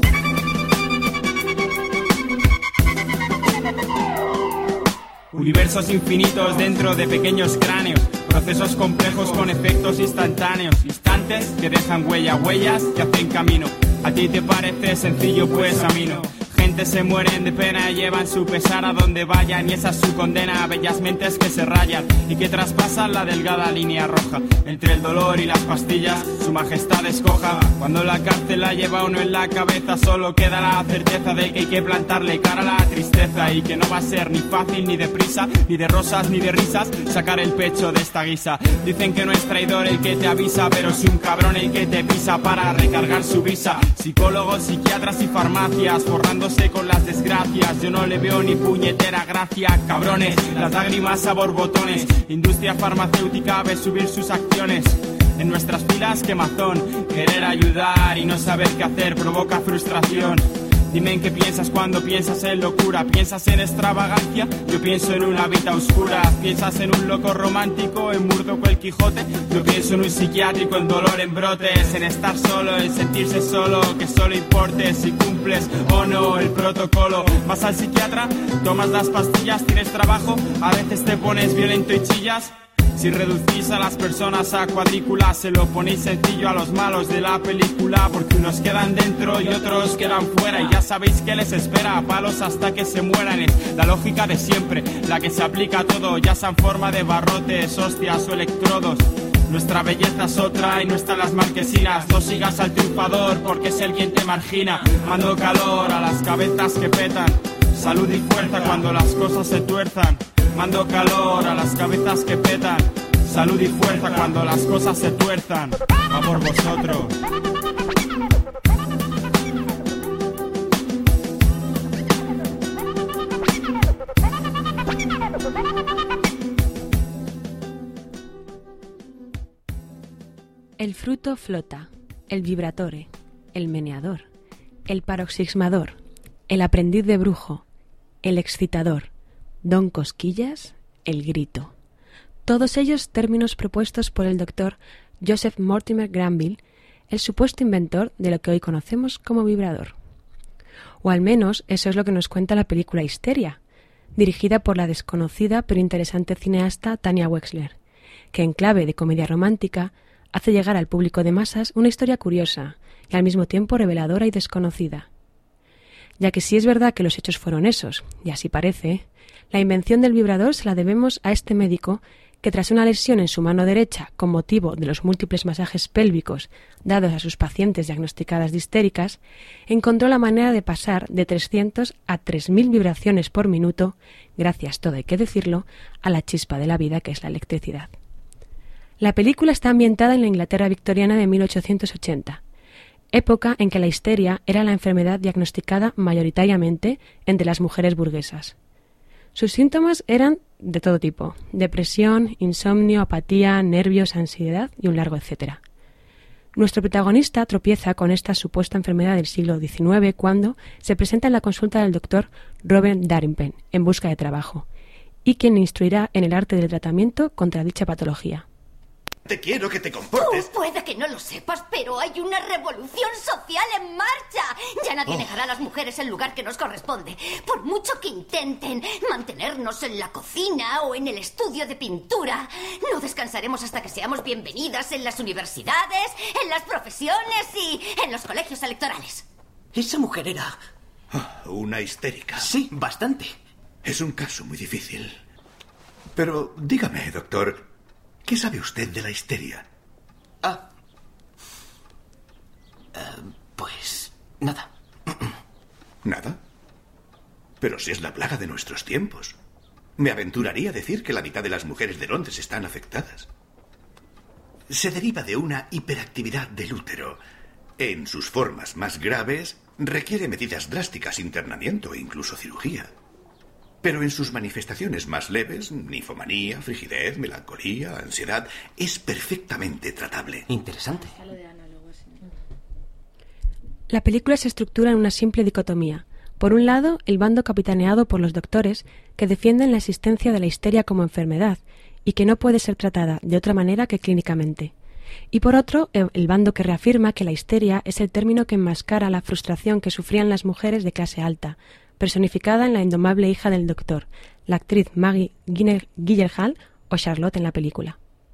Universo procesos infinitos dentro de pequeños cráneos, procesos complejos con efectos instantáneos, instantes que dejan huellas que hacen camino. A ti te parece sencillo, pues a mí no. Gente se mueren de pena, llevan su pesar a donde vayan, y esa es su condena a bellas mentes que se rayan y que traspasan la delgada línea roja. Entre el dolor y las pastillas, su majestad escoja. Cuando la cárcel la lleva uno en la cabeza, solo queda la certeza de que hay que plantarle cara a la tristeza, y que no va a ser ni fácil ni deprisa, ni de rosas ni de risas, sacar el pecho de esta guisa. Dicen que no es traidor el que te avisa, pero sí un cabrón el que te pisa para recargar su visa. Psicólogos, psiquiatras y farmacias forrándose con las desgracias. Yo no le veo ni puñetera gracia, cabrones. Las lágrimas a borbotones. Industria farmacéutica ve subir sus acciones. En nuestras filas quemazón. Querer ayudar y no saber qué hacer provoca frustración. Dime en qué piensas cuando piensas en locura. ¿Piensas en extravagancia? Yo pienso en una vida oscura. ¿Piensas en un loco romántico, en Murdoch o el Quijote? Yo pienso en un psiquiátrico, en dolor, en brotes, en estar solo, en sentirse solo, que solo importe si cumples o no el protocolo. Vas al psiquiatra, tomas las pastillas, tienes trabajo, a veces te pones violento y chillas. Si reducís a las personas a cuadrículas, se lo ponéis sencillo a los malos de la película, porque unos quedan dentro y otros quedan fuera, y ya sabéis que les espera a palos hasta que se mueran. Es la lógica de siempre, la que se aplica a todo, ya sea en forma de barrotes, hostias o electrodos. Nuestra belleza es otra y no están las marquesinas. No sigas al triunfador porque es el quien te margina. Mando calor a las cabezas que petan, salud y fuerza cuando las cosas se tuerzan. Mando calor a las cabezas que petan, salud y fuerza cuando las cosas se tuerzan. A por vosotros. El fruto flota, el vibratore, el meneador, el paroxismador, el aprendiz de brujo, el excitador, Don Cosquillas, el grito. Todos ellos términos propuestos por el doctor Joseph Mortimer Granville, el supuesto inventor de lo que hoy conocemos como vibrador. O al menos eso es lo que nos cuenta la película Histeria, dirigida por la desconocida pero interesante cineasta Tania Wexler, que en clave de comedia romántica hace llegar al público de masas una historia curiosa y al mismo tiempo reveladora y desconocida. Ya que sí es verdad que los hechos fueron esos, y así parece, la invención del vibrador se la debemos a este médico que tras una lesión en su mano derecha con motivo de los múltiples masajes pélvicos dados a sus pacientes diagnosticadas de histéricas, encontró la manera de pasar de 300 a 3.000 vibraciones por minuto, gracias, todo hay que decirlo, a la chispa de la vida que es la electricidad. La película está ambientada en la Inglaterra victoriana de 1880, época en que la histeria era la enfermedad diagnosticada mayoritariamente entre las mujeres burguesas. Sus síntomas eran de todo tipo: depresión, insomnio, apatía, nervios, ansiedad y un largo etcétera. Nuestro protagonista tropieza con esta supuesta enfermedad del siglo XIX cuando se presenta en la consulta del doctor Robert Darrington en busca de trabajo, y quien le instruirá en el arte del tratamiento contra dicha patología. Te quiero que te comportes. Puede que no lo sepas, pero hay una revolución social en marcha. Ya nadie dejará a las mujeres el lugar que nos corresponde. Por mucho que intenten mantenernos en la cocina o en el estudio de pintura, no descansaremos hasta que seamos bienvenidas en las universidades, en las profesiones y en los colegios electorales. Esa mujer era... una histérica. Sí, bastante. Es un caso muy difícil. Pero dígame, doctor, ¿qué sabe usted de la histeria? Pues nada. ¿Nada? Pero si es la plaga de nuestros tiempos. Me aventuraría a decir que la mitad de las mujeres de Londres están afectadas. Se deriva de una hiperactividad del útero. En sus formas más graves, requiere medidas drásticas, internamiento e incluso cirugía. Pero en sus manifestaciones más leves, ninfomanía, frigidez, melancolía, ansiedad, es perfectamente tratable. Interesante. La película se estructura en una simple dicotomía. Por un lado, el bando capitaneado por los doctores que defienden la existencia de la histeria como enfermedad y que no puede ser tratada de otra manera que clínicamente. Y por otro, el bando que reafirma que la histeria es el término que enmascara la frustración que sufrían las mujeres de clase alta, personificada en la indomable hija del doctor, la actriz Maggie Gyllenhaal o Charlotte en la película.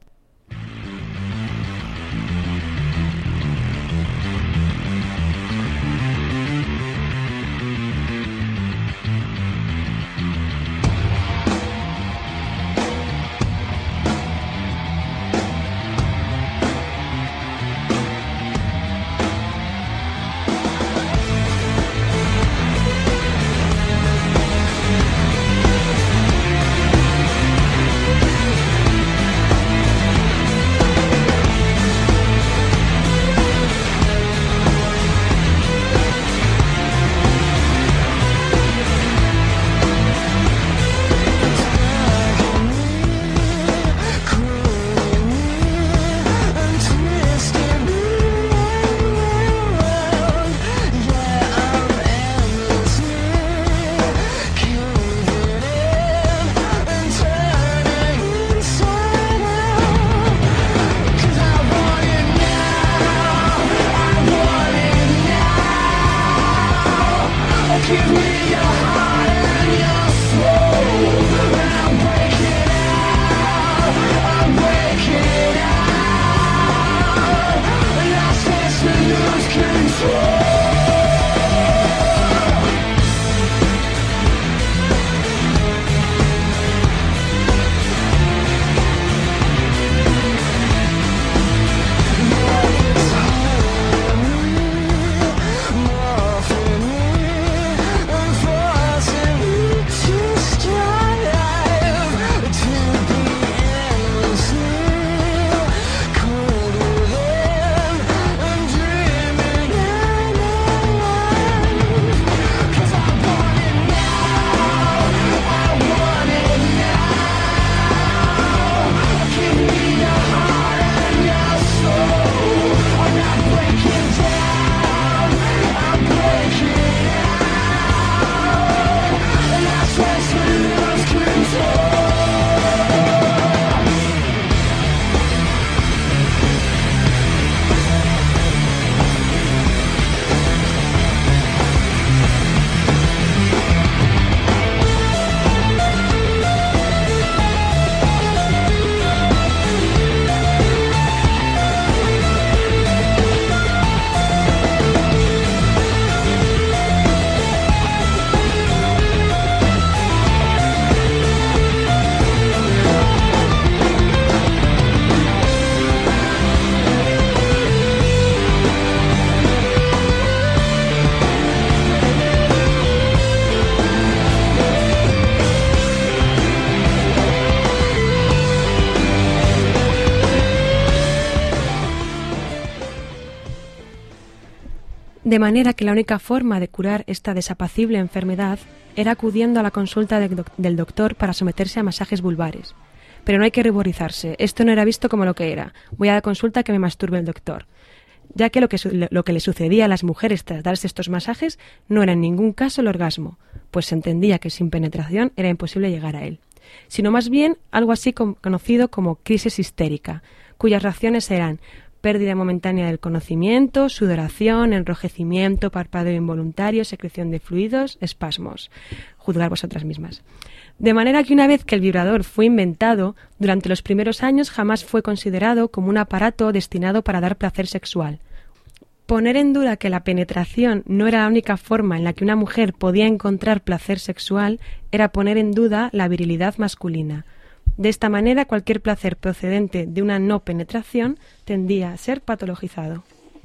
De manera que la única forma de curar esta desapacible enfermedad era acudiendo a la consulta del doctor para someterse a masajes vulvares. Pero no hay que ruborizarse, esto no era visto como lo que era. Voy a la consulta que me masturbe el doctor. Ya que lo que le sucedía a las mujeres tras darse estos masajes no era en ningún caso el orgasmo, pues se entendía que sin penetración era imposible llegar a él, sino más bien algo así conocido como crisis histérica, cuyas reacciones eran pérdida momentánea del conocimiento, sudoración, enrojecimiento, parpadeo involuntario, secreción de fluidos, espasmos. Juzgar vosotras mismas. De manera que una vez que el vibrador fue inventado, durante los primeros años jamás fue considerado como un aparato destinado para dar placer sexual. Poner en duda que la penetración no era la única forma en la que una mujer podía encontrar placer sexual era poner en duda la virilidad masculina. De esta manera, cualquier placer procedente de una no penetración tendía a ser patologizado.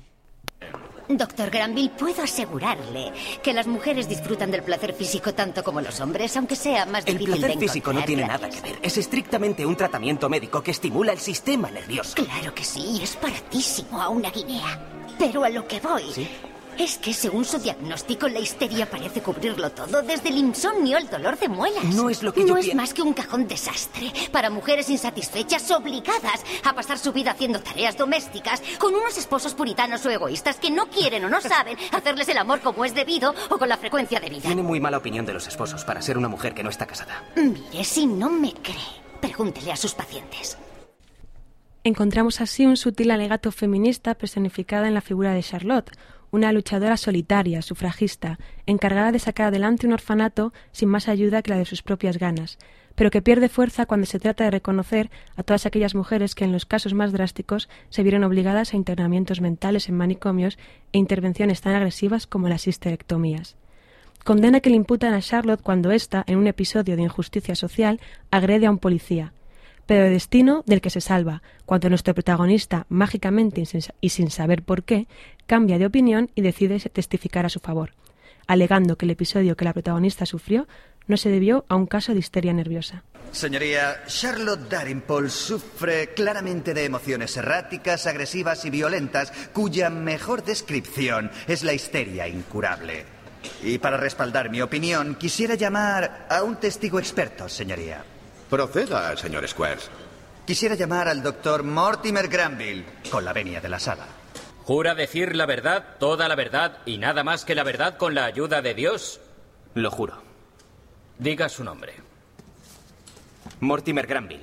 Doctor Granville, puedo asegurarle que las mujeres disfrutan del placer físico tanto como los hombres, aunque sea más difícil de encontrar. El placer físico no tiene nada que ver. Es estrictamente un tratamiento médico que estimula el sistema nervioso. Claro que sí, es baratísimo a una guinea. Pero a lo que voy... ¿Sí? Es que, según su diagnóstico, la histeria parece cubrirlo todo, desde el insomnio al dolor de muelas. No es lo que No es más que un cajón desastre para mujeres insatisfechas obligadas a pasar su vida haciendo tareas domésticas con unos esposos puritanos o egoístas que no quieren o no saben hacerles el amor como es debido o con la frecuencia debida. Tiene muy mala opinión de los esposos para ser una mujer que no está casada. Mire, si no me cree, pregúntele a sus pacientes. Encontramos así un sutil alegato feminista personificado en la figura de Charlotte, una luchadora solitaria, sufragista, encargada de sacar adelante un orfanato sin más ayuda que la de sus propias ganas, pero que pierde fuerza cuando se trata de reconocer a todas aquellas mujeres que en los casos más drásticos se vieron obligadas a internamientos mentales en manicomios e intervenciones tan agresivas como las histerectomías. Condena que le imputan a Charlotte cuando ésta, en un episodio de injusticia social, agrede a un policía, pero el destino del que se salva, cuando nuestro protagonista, mágicamente y sin saber por qué, cambia de opinión y decide testificar a su favor, alegando que el episodio que la protagonista sufrió no se debió a un caso de histeria nerviosa. Señoría, Charlotte Dalrymple sufre claramente de emociones erráticas, agresivas y violentas, cuya mejor descripción es la histeria incurable. Y para respaldar mi opinión, quisiera llamar a un testigo experto, señoría. Proceda, señor Squares. Quisiera llamar al doctor Mortimer Granville, con la venia de la sala. ¿Jura decir la verdad, toda la verdad y nada más que la verdad con la ayuda de Dios? Lo juro. Diga su nombre. Mortimer Granville.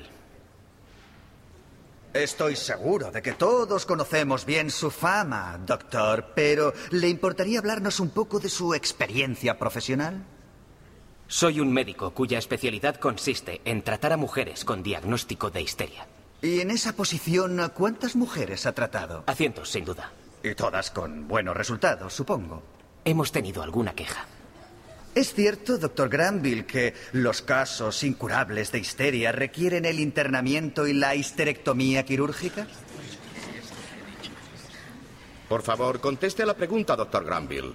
Estoy seguro de que todos conocemos bien su fama, doctor, pero ¿le importaría hablarnos un poco de su experiencia profesional? Soy un médico cuya especialidad consiste en tratar a mujeres con diagnóstico de histeria. Y en esa posición, ¿a cuántas mujeres ha tratado? A cientos, sin duda. Y todas con buenos resultados, supongo. Hemos tenido alguna queja. ¿Es cierto, doctor Granville, que los casos incurables de histeria requieren el internamiento y la histerectomía quirúrgica? Por favor, conteste a la pregunta, doctor Granville.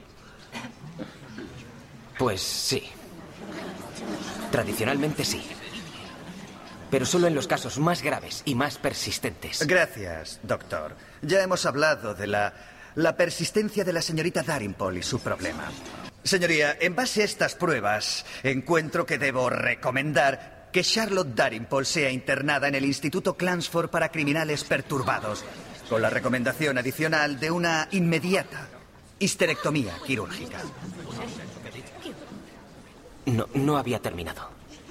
Pues sí. Tradicionalmente sí. Pero solo en los casos más graves y más persistentes. Gracias, doctor. Ya hemos hablado de la persistencia de la señorita Dalrymple y su problema. Señoría, en base a estas pruebas, encuentro que debo recomendar que Charlotte Dalrymple sea internada en el Instituto Clansford para criminales perturbados, con la recomendación adicional de una inmediata histerectomía quirúrgica. No había terminado.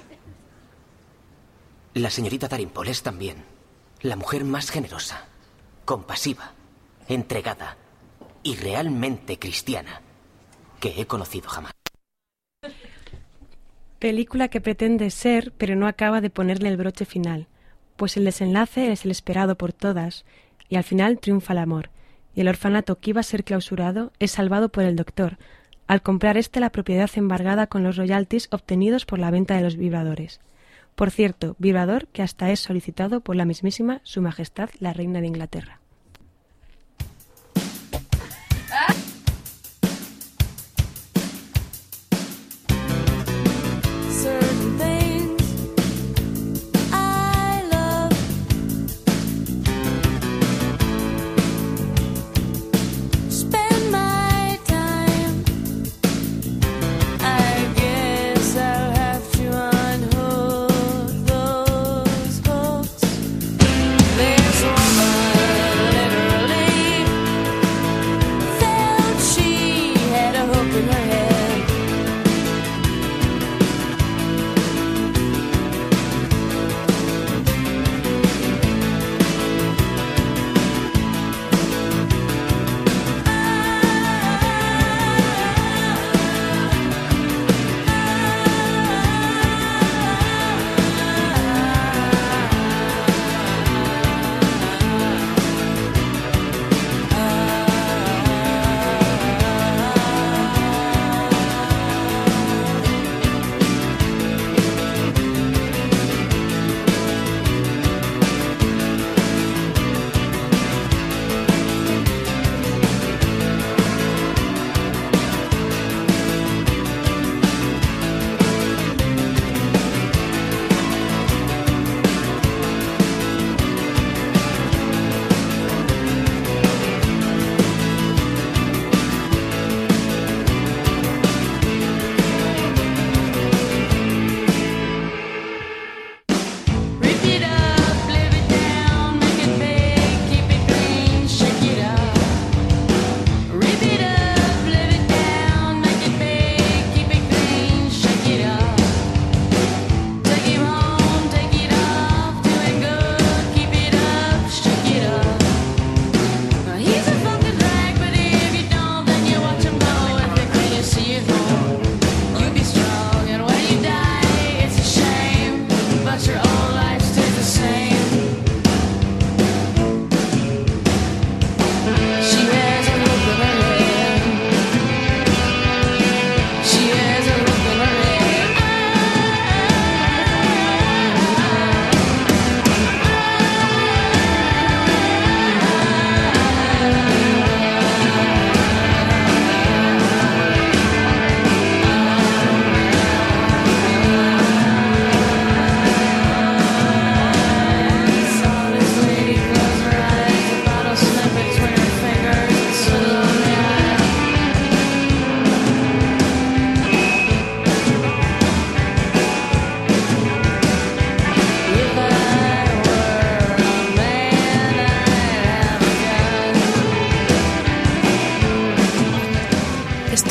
La señorita Dalrymple es también la mujer más generosa, compasiva, entregada y realmente cristiana que he conocido jamás. Película que pretende ser, pero no acaba de ponerle el broche final, pues el desenlace es el esperado por todas, y al final triunfa el amor, y el orfanato que iba a ser clausurado es salvado por el doctor, al comprar la propiedad embargada con los royalties obtenidos por la venta de los vibradores. Por cierto, vibrador que hasta es solicitado por la mismísima Su Majestad la Reina de Inglaterra. Certain things I love, spend my time. I guess I'll have to unhook those bolts. There's one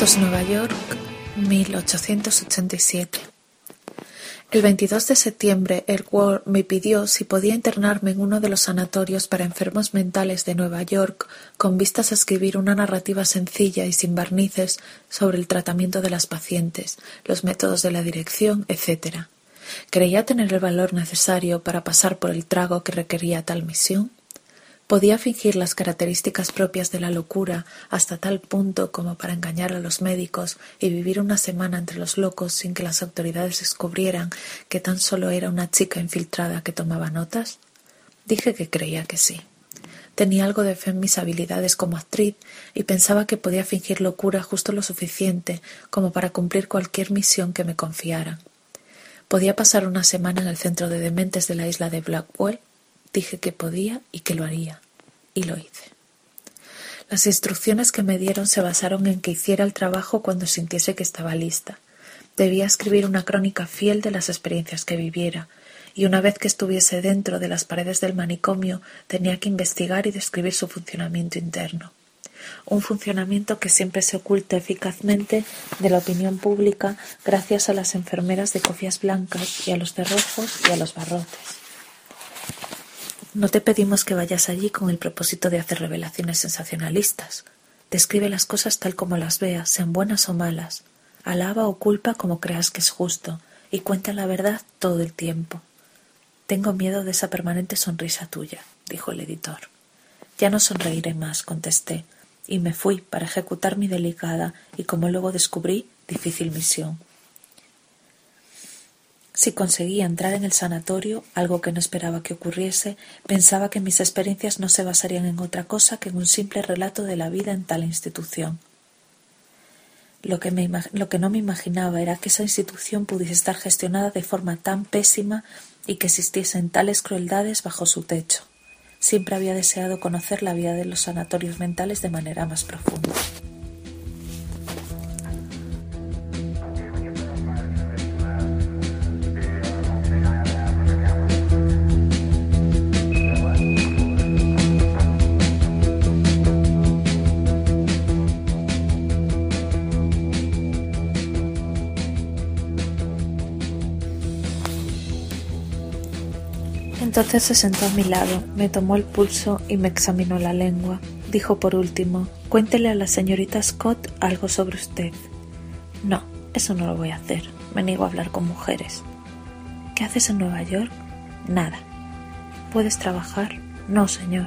Santos, Nueva York, 1887. El 22 de septiembre, Ed Ward me pidió si podía internarme en uno de los sanatorios para enfermos mentales de Nueva York con vistas a escribir una narrativa sencilla y sin barnices sobre el tratamiento de las pacientes, los métodos de la dirección, etc. ¿Creía tener el valor necesario para pasar por el trago que requería tal misión? ¿Podía fingir las características propias de la locura hasta tal punto como para engañar a los médicos y vivir una semana entre los locos sin que las autoridades descubrieran que tan solo era una chica infiltrada que tomaba notas? Dije que creía que sí. Tenía algo de fe en mis habilidades como actriz y pensaba que podía fingir locura justo lo suficiente como para cumplir cualquier misión que me confiaran. ¿Podía pasar una semana en el centro de dementes de la isla de Blackwell? Dije que podía y que lo haría, y lo hice. Las instrucciones que me dieron se basaron en que hiciera el trabajo cuando sintiese que estaba lista. Debía escribir una crónica fiel de las experiencias que viviera, y una vez que estuviese dentro de las paredes del manicomio tenía que investigar y describir su funcionamiento interno. Un funcionamiento que siempre se oculta eficazmente de la opinión pública gracias a las enfermeras de cofias blancas y a los cerrojos y a los barrotes. No te pedimos que vayas allí con el propósito de hacer revelaciones sensacionalistas. Describe las cosas tal como las veas, sean buenas o malas. Alaba o culpa como creas que es justo, y cuenta la verdad todo el tiempo. Tengo miedo de esa permanente sonrisa tuya, dijo el editor. Ya no sonreiré más, contesté, y me fui para ejecutar mi delicada y, como luego descubrí, difícil misión. Si conseguía entrar en el sanatorio, algo que no esperaba que ocurriese, pensaba que mis experiencias no se basarían en otra cosa que en un simple relato de la vida en tal institución. Lo que no me imaginaba era que esa institución pudiese estar gestionada de forma tan pésima y que existiesen tales crueldades bajo su techo. Siempre había deseado conocer la vida de los sanatorios mentales de manera más profunda. Entonces se sentó a mi lado, me tomó el pulso y me examinó la lengua. Dijo por último: «Cuéntele a la señorita Scott algo sobre usted». «No, eso no lo voy a hacer. Me niego a hablar con mujeres». «¿Qué haces en Nueva York?» «Nada». «¿Puedes trabajar?» «No, señor».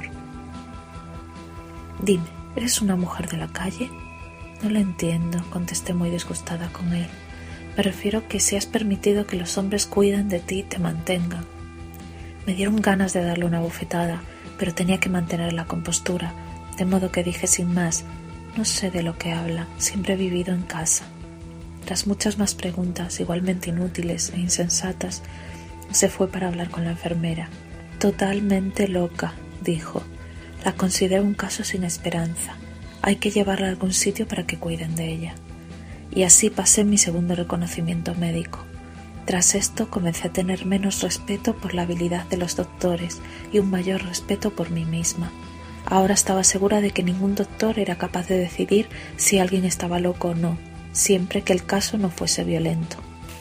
«Dime, ¿eres una mujer de la calle?» «No lo entiendo», contesté muy disgustada con él. «Me refiero a que si has permitido que los hombres cuiden de ti y te mantengan». Me dieron ganas de darle una bofetada, pero tenía que mantener la compostura, de modo que dije sin más: «No sé de lo que habla, siempre he vivido en casa». Tras muchas más preguntas, igualmente inútiles e insensatas, se fue para hablar con la enfermera. «Totalmente loca», dijo. «La considero un caso sin esperanza. Hay que llevarla a algún sitio para que cuiden de ella». Y así pasé mi segundo reconocimiento médico. Tras esto comencé a tener menos respeto por la habilidad de los doctores y un mayor respeto por mí misma. Ahora estaba segura de que ningún doctor era capaz de decidir si alguien estaba loco o no, siempre que el caso no fuese violento.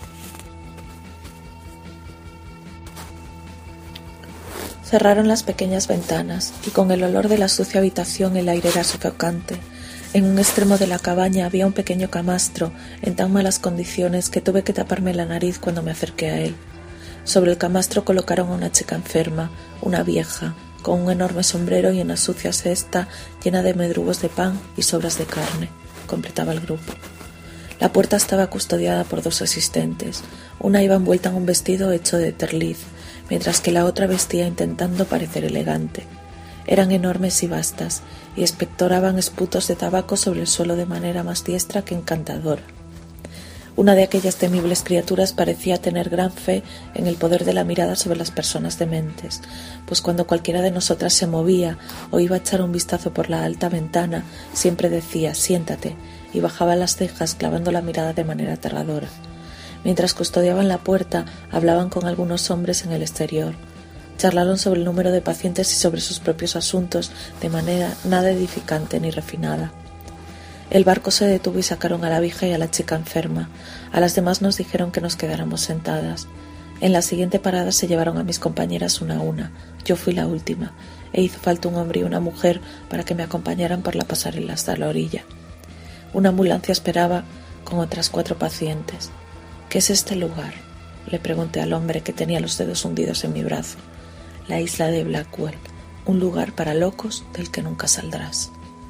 Cerraron las pequeñas ventanas y con el olor de la sucia habitación el aire era sofocante. En un extremo de la cabaña había un pequeño camastro en tan malas condiciones que tuve que taparme la nariz cuando me acerqué a él. Sobre el camastro colocaron a una chica enferma, una vieja, con un enorme sombrero y una sucia cesta llena de medrugos de pan y sobras de carne. Completaba el grupo. La puerta estaba custodiada por dos asistentes. Una iba envuelta en un vestido hecho de terliz, mientras que la otra vestía intentando parecer elegante. Eran enormes y vastas, y expectoraban esputos de tabaco sobre el suelo de manera más diestra que encantadora. Una de aquellas temibles criaturas parecía tener gran fe en el poder de la mirada sobre las personas dementes, pues cuando cualquiera de nosotras se movía o iba a echar un vistazo por la alta ventana, siempre decía «siéntate», y bajaba las cejas clavando la mirada de manera aterradora. Mientras custodiaban la puerta, hablaban con algunos hombres en el exterior. Charlaron sobre el número de pacientes y sobre sus propios asuntos de manera nada edificante ni refinada. El barco se detuvo y sacaron a la vieja y a la chica enferma. A las demás nos dijeron que nos quedáramos sentadas. En la siguiente parada se llevaron a mis compañeras una a una. Yo fui la última, e hizo falta un hombre y una mujer para que me acompañaran por la pasarela hasta la orilla. Una ambulancia esperaba con otras 4 pacientes. ¿Qué es este lugar?, le pregunté al hombre que tenía los dedos hundidos en mi brazo. La isla de Blackwell, un lugar para locos del que nunca saldrás.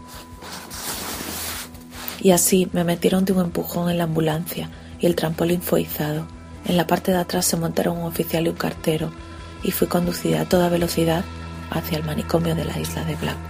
Y así me metieron de un empujón en la ambulancia y el trampolín fue izado. En la parte de atrás se montaron un oficial y un cartero y fui conducida a toda velocidad hacia el manicomio de la isla de Blackwell.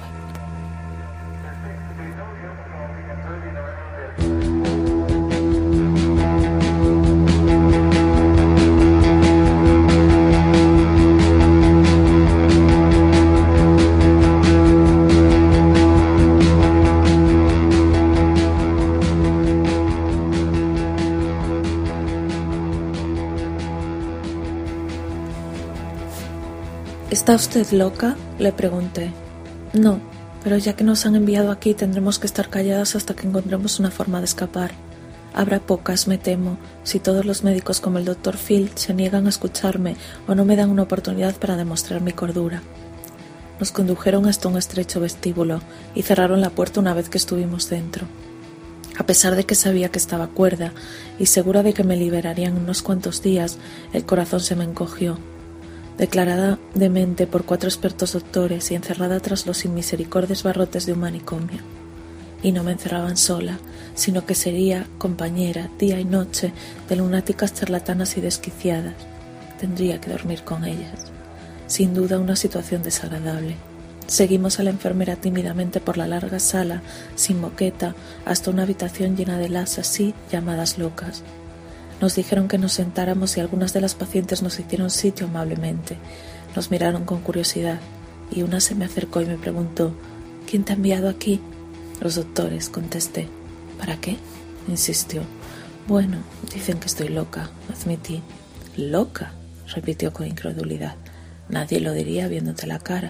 ¿Está usted loca?, le pregunté. No, pero ya que nos han enviado aquí tendremos que estar calladas hasta que encontremos una forma de escapar. Habrá pocas, me temo, si todos los médicos como el Dr. Field se niegan a escucharme o no me dan una oportunidad para demostrar mi cordura. Nos condujeron hasta un estrecho vestíbulo y cerraron la puerta una vez que estuvimos dentro. A pesar de que sabía que estaba cuerda y segura de que me liberarían en unos cuantos días, el corazón se me encogió. Declarada demente por 4 expertos doctores y encerrada tras los inmisericordios barrotes de un manicomio. Y no me encerraban sola, sino que sería compañera día y noche de lunáticas charlatanas y desquiciadas. Tendría que dormir con ellas. Sin duda una situación desagradable. Seguimos a la enfermera tímidamente por la larga sala, sin moqueta, hasta una habitación llena de las así llamadas locas. Nos dijeron que nos sentáramos y algunas de las pacientes nos hicieron sitio amablemente. Nos miraron con curiosidad y una se me acercó y me preguntó: ¿quién te ha enviado aquí? Los doctores, contesté. ¿Para qué?, insistió. Bueno, dicen que estoy loca, admití. ¿Loca?, repitió con incredulidad. Nadie lo diría viéndote la cara.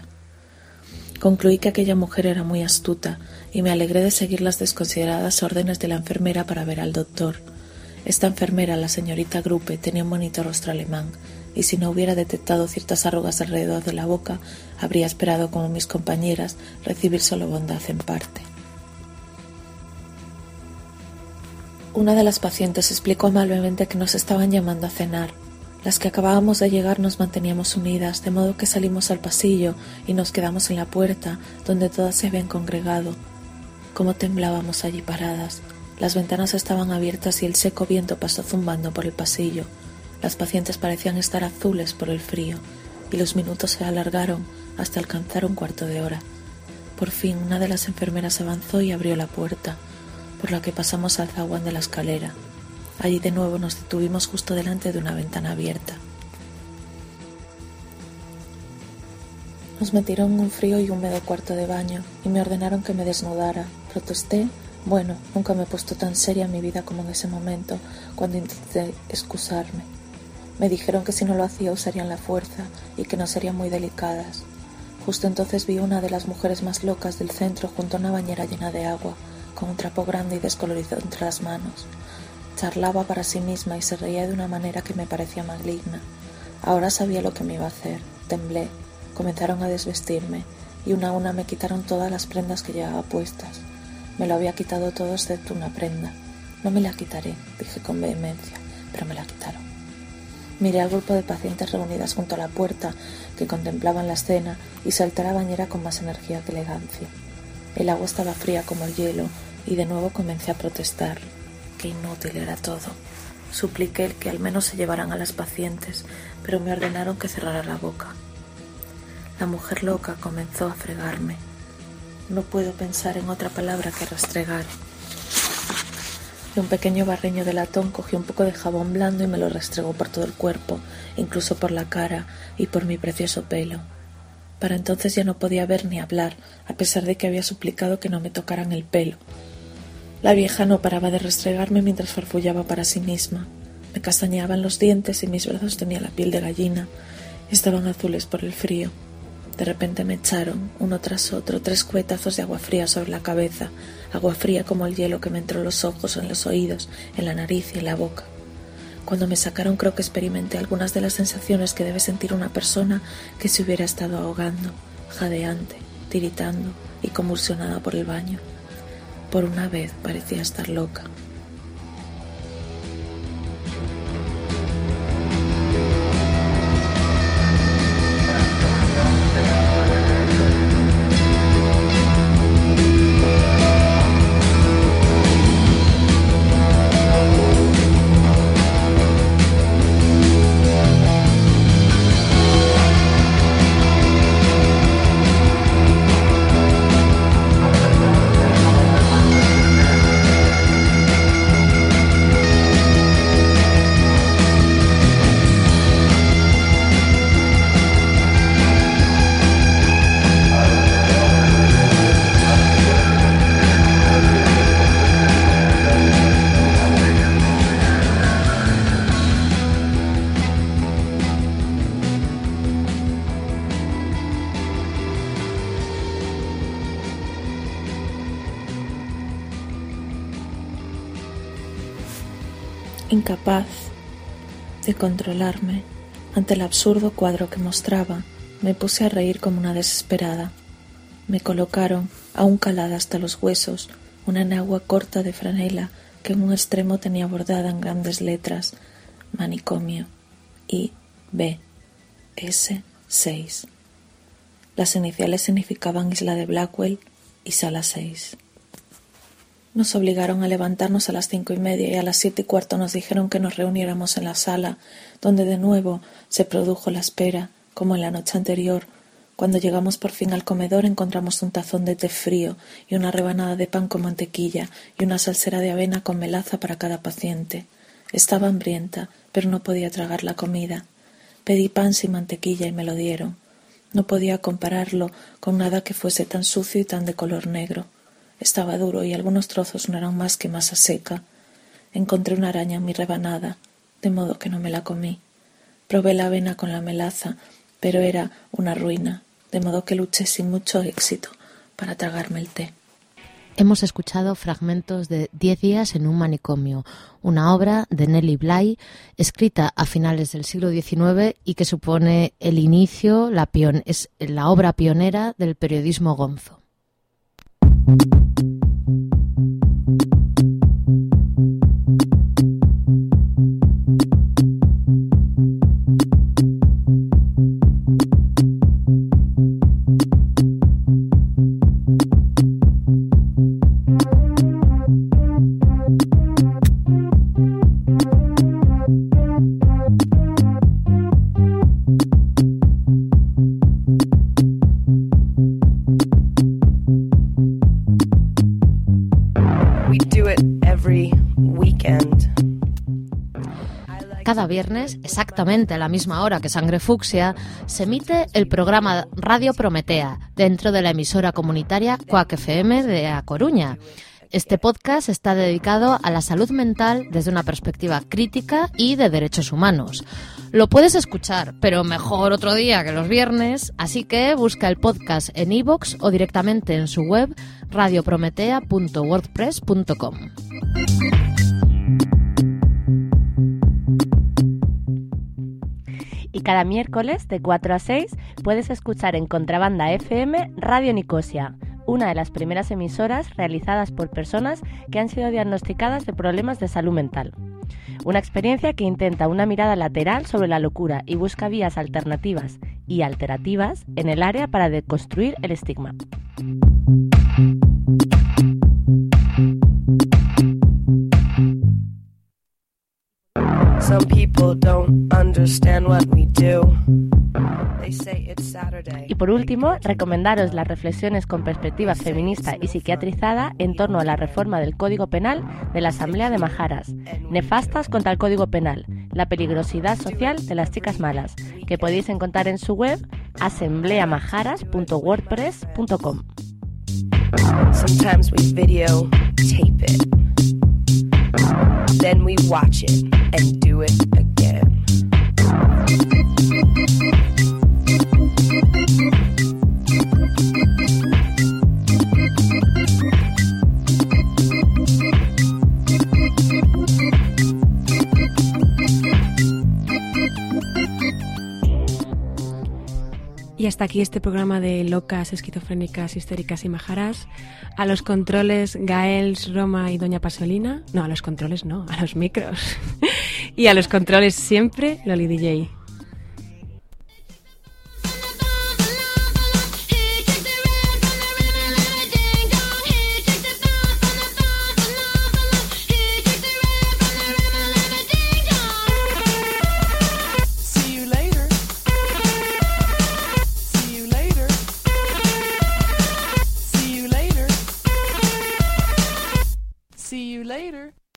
Concluí que aquella mujer era muy astuta y me alegré de seguir las desconsideradas órdenes de la enfermera para ver al doctor. Esta enfermera, la señorita Gruppe, tenía un bonito rostro alemán, y si no hubiera detectado ciertas arrugas alrededor de la boca, habría esperado, como mis compañeras, recibir solo bondad en parte. Una de las pacientes explicó amablemente que nos estaban llamando a cenar. Las que acabábamos de llegar nos manteníamos unidas, de modo que salimos al pasillo y nos quedamos en la puerta, donde todas se habían congregado. Cómo temblábamos allí paradas. Las ventanas estaban abiertas y el seco viento pasó zumbando por el pasillo. Las pacientes parecían estar azules por el frío, y los minutos se alargaron hasta alcanzar un cuarto de hora. Por fin una de las enfermeras avanzó y abrió la puerta, por la que pasamos al zaguán de la escalera. Allí de nuevo nos detuvimos justo delante de una ventana abierta. Nos metieron en un frío y húmedo cuarto de baño y me ordenaron que me desnudara. Protesté. Bueno, nunca me he puesto tan seria en mi vida como en ese momento, cuando intenté excusarme. Me dijeron que si no lo hacía usarían la fuerza y que no serían muy delicadas. Justo entonces vi a una de las mujeres más locas del centro junto a una bañera llena de agua, con un trapo grande y descolorido entre las manos. Charlaba para sí misma y se reía de una manera que me parecía maligna. Ahora sabía lo que me iba a hacer. Temblé. Comenzaron a desvestirme y una a una me quitaron todas las prendas que llevaba puestas. Me lo había quitado todo excepto una prenda. No me la quitaré, dije con vehemencia, pero me la quitaron. Miré al grupo de pacientes reunidas junto a la puerta que contemplaban la escena y salté a la bañera con más energía que elegancia. El agua estaba fría como el hielo y de nuevo comencé a protestar. Qué inútil era todo. Supliqué que al menos se llevaran a las pacientes, pero me ordenaron que cerrara la boca. La mujer loca comenzó a fregarme. No puedo pensar en otra palabra que restregar. De un pequeño barreño de latón cogí un poco de jabón blando y me lo restregó por todo el cuerpo, incluso por la cara y por mi precioso pelo. Para entonces ya no podía ver ni hablar, a pesar de que había suplicado que no me tocaran el pelo. La vieja no paraba de restregarme mientras farfullaba para sí misma. Me castañeaban los dientes y mis brazos tenían la piel de gallina. Estaban azules por el frío. De repente me echaron, uno tras otro, 3 cuetazos de agua fría sobre la cabeza, agua fría como el hielo que me entró en los ojos, en los oídos, en la nariz y en la boca. Cuando me sacaron creo que experimenté algunas de las sensaciones que debe sentir una persona que se hubiera estado ahogando, jadeante, tiritando y convulsionada por el baño. Por una vez parecía estar loca. Incapaz de controlarme ante el absurdo cuadro que mostraba, me puse a reír como una desesperada. Me colocaron, aún calada hasta los huesos, una enagua corta de franela que en un extremo tenía bordada en grandes letras: manicomio, IBS6. Las iniciales significaban Isla de Blackwell y Sala 6. Nos obligaron a levantarnos a las 5:30 y a las 7:15 nos dijeron que nos reuniéramos en la sala, donde de nuevo se produjo la espera, como en la noche anterior. Cuando llegamos por fin al comedor encontramos un tazón de té frío y una rebanada de pan con mantequilla y una salsera de avena con melaza para cada paciente. Estaba hambrienta, pero no podía tragar la comida. Pedí pan sin mantequilla y me lo dieron. No podía compararlo con nada que fuese tan sucio y tan de color negro. Estaba duro y algunos trozos no eran más que masa seca. Encontré una araña en mi rebanada, de modo que no me la comí. Probé la avena con la melaza, pero era una ruina, de modo que luché sin mucho éxito para tragarme el té. Hemos escuchado fragmentos de 10 días en un manicomio, una obra de Nellie Bly, escrita a finales del siglo XIX y que supone el inicio, es la obra pionera del periodismo gonzo. Cada viernes, exactamente a la misma hora que Sangre Fucsia, se emite el programa Radio Prometea, dentro de la emisora comunitaria Cuac FM de A Coruña. Este podcast está dedicado a la salud mental desde una perspectiva crítica y de derechos humanos. Lo puedes escuchar, pero mejor otro día que los viernes, así que busca el podcast en iVoox o directamente en su web radioprometea.wordpress.com. Y cada miércoles de 4 a 6 puedes escuchar en Contrabanda FM Radio Nicosia, una de las primeras emisoras realizadas por personas que han sido diagnosticadas de problemas de salud mental. Una experiencia que intenta una mirada lateral sobre la locura y busca vías alternativas y alterativas en el área para deconstruir el estigma. Some people don't understand what we do. Y por último, recomendaros las reflexiones con perspectiva feminista y psiquiatrizada en torno a la reforma del Código Penal de la Asamblea de Majaras, nefastas contra el Código Penal, la peligrosidad social de las chicas malas, que podéis encontrar en su web asambleamajaras.wordpress.com. Sometimes we videotape it. Then we watch it and do it again. Y hasta aquí este programa de locas, esquizofrénicas, histéricas y majaras. A los controles, Gaels, Roma y Doña Pasolina. No, a los controles no, a los micros. Y a los controles siempre, Loli DJ.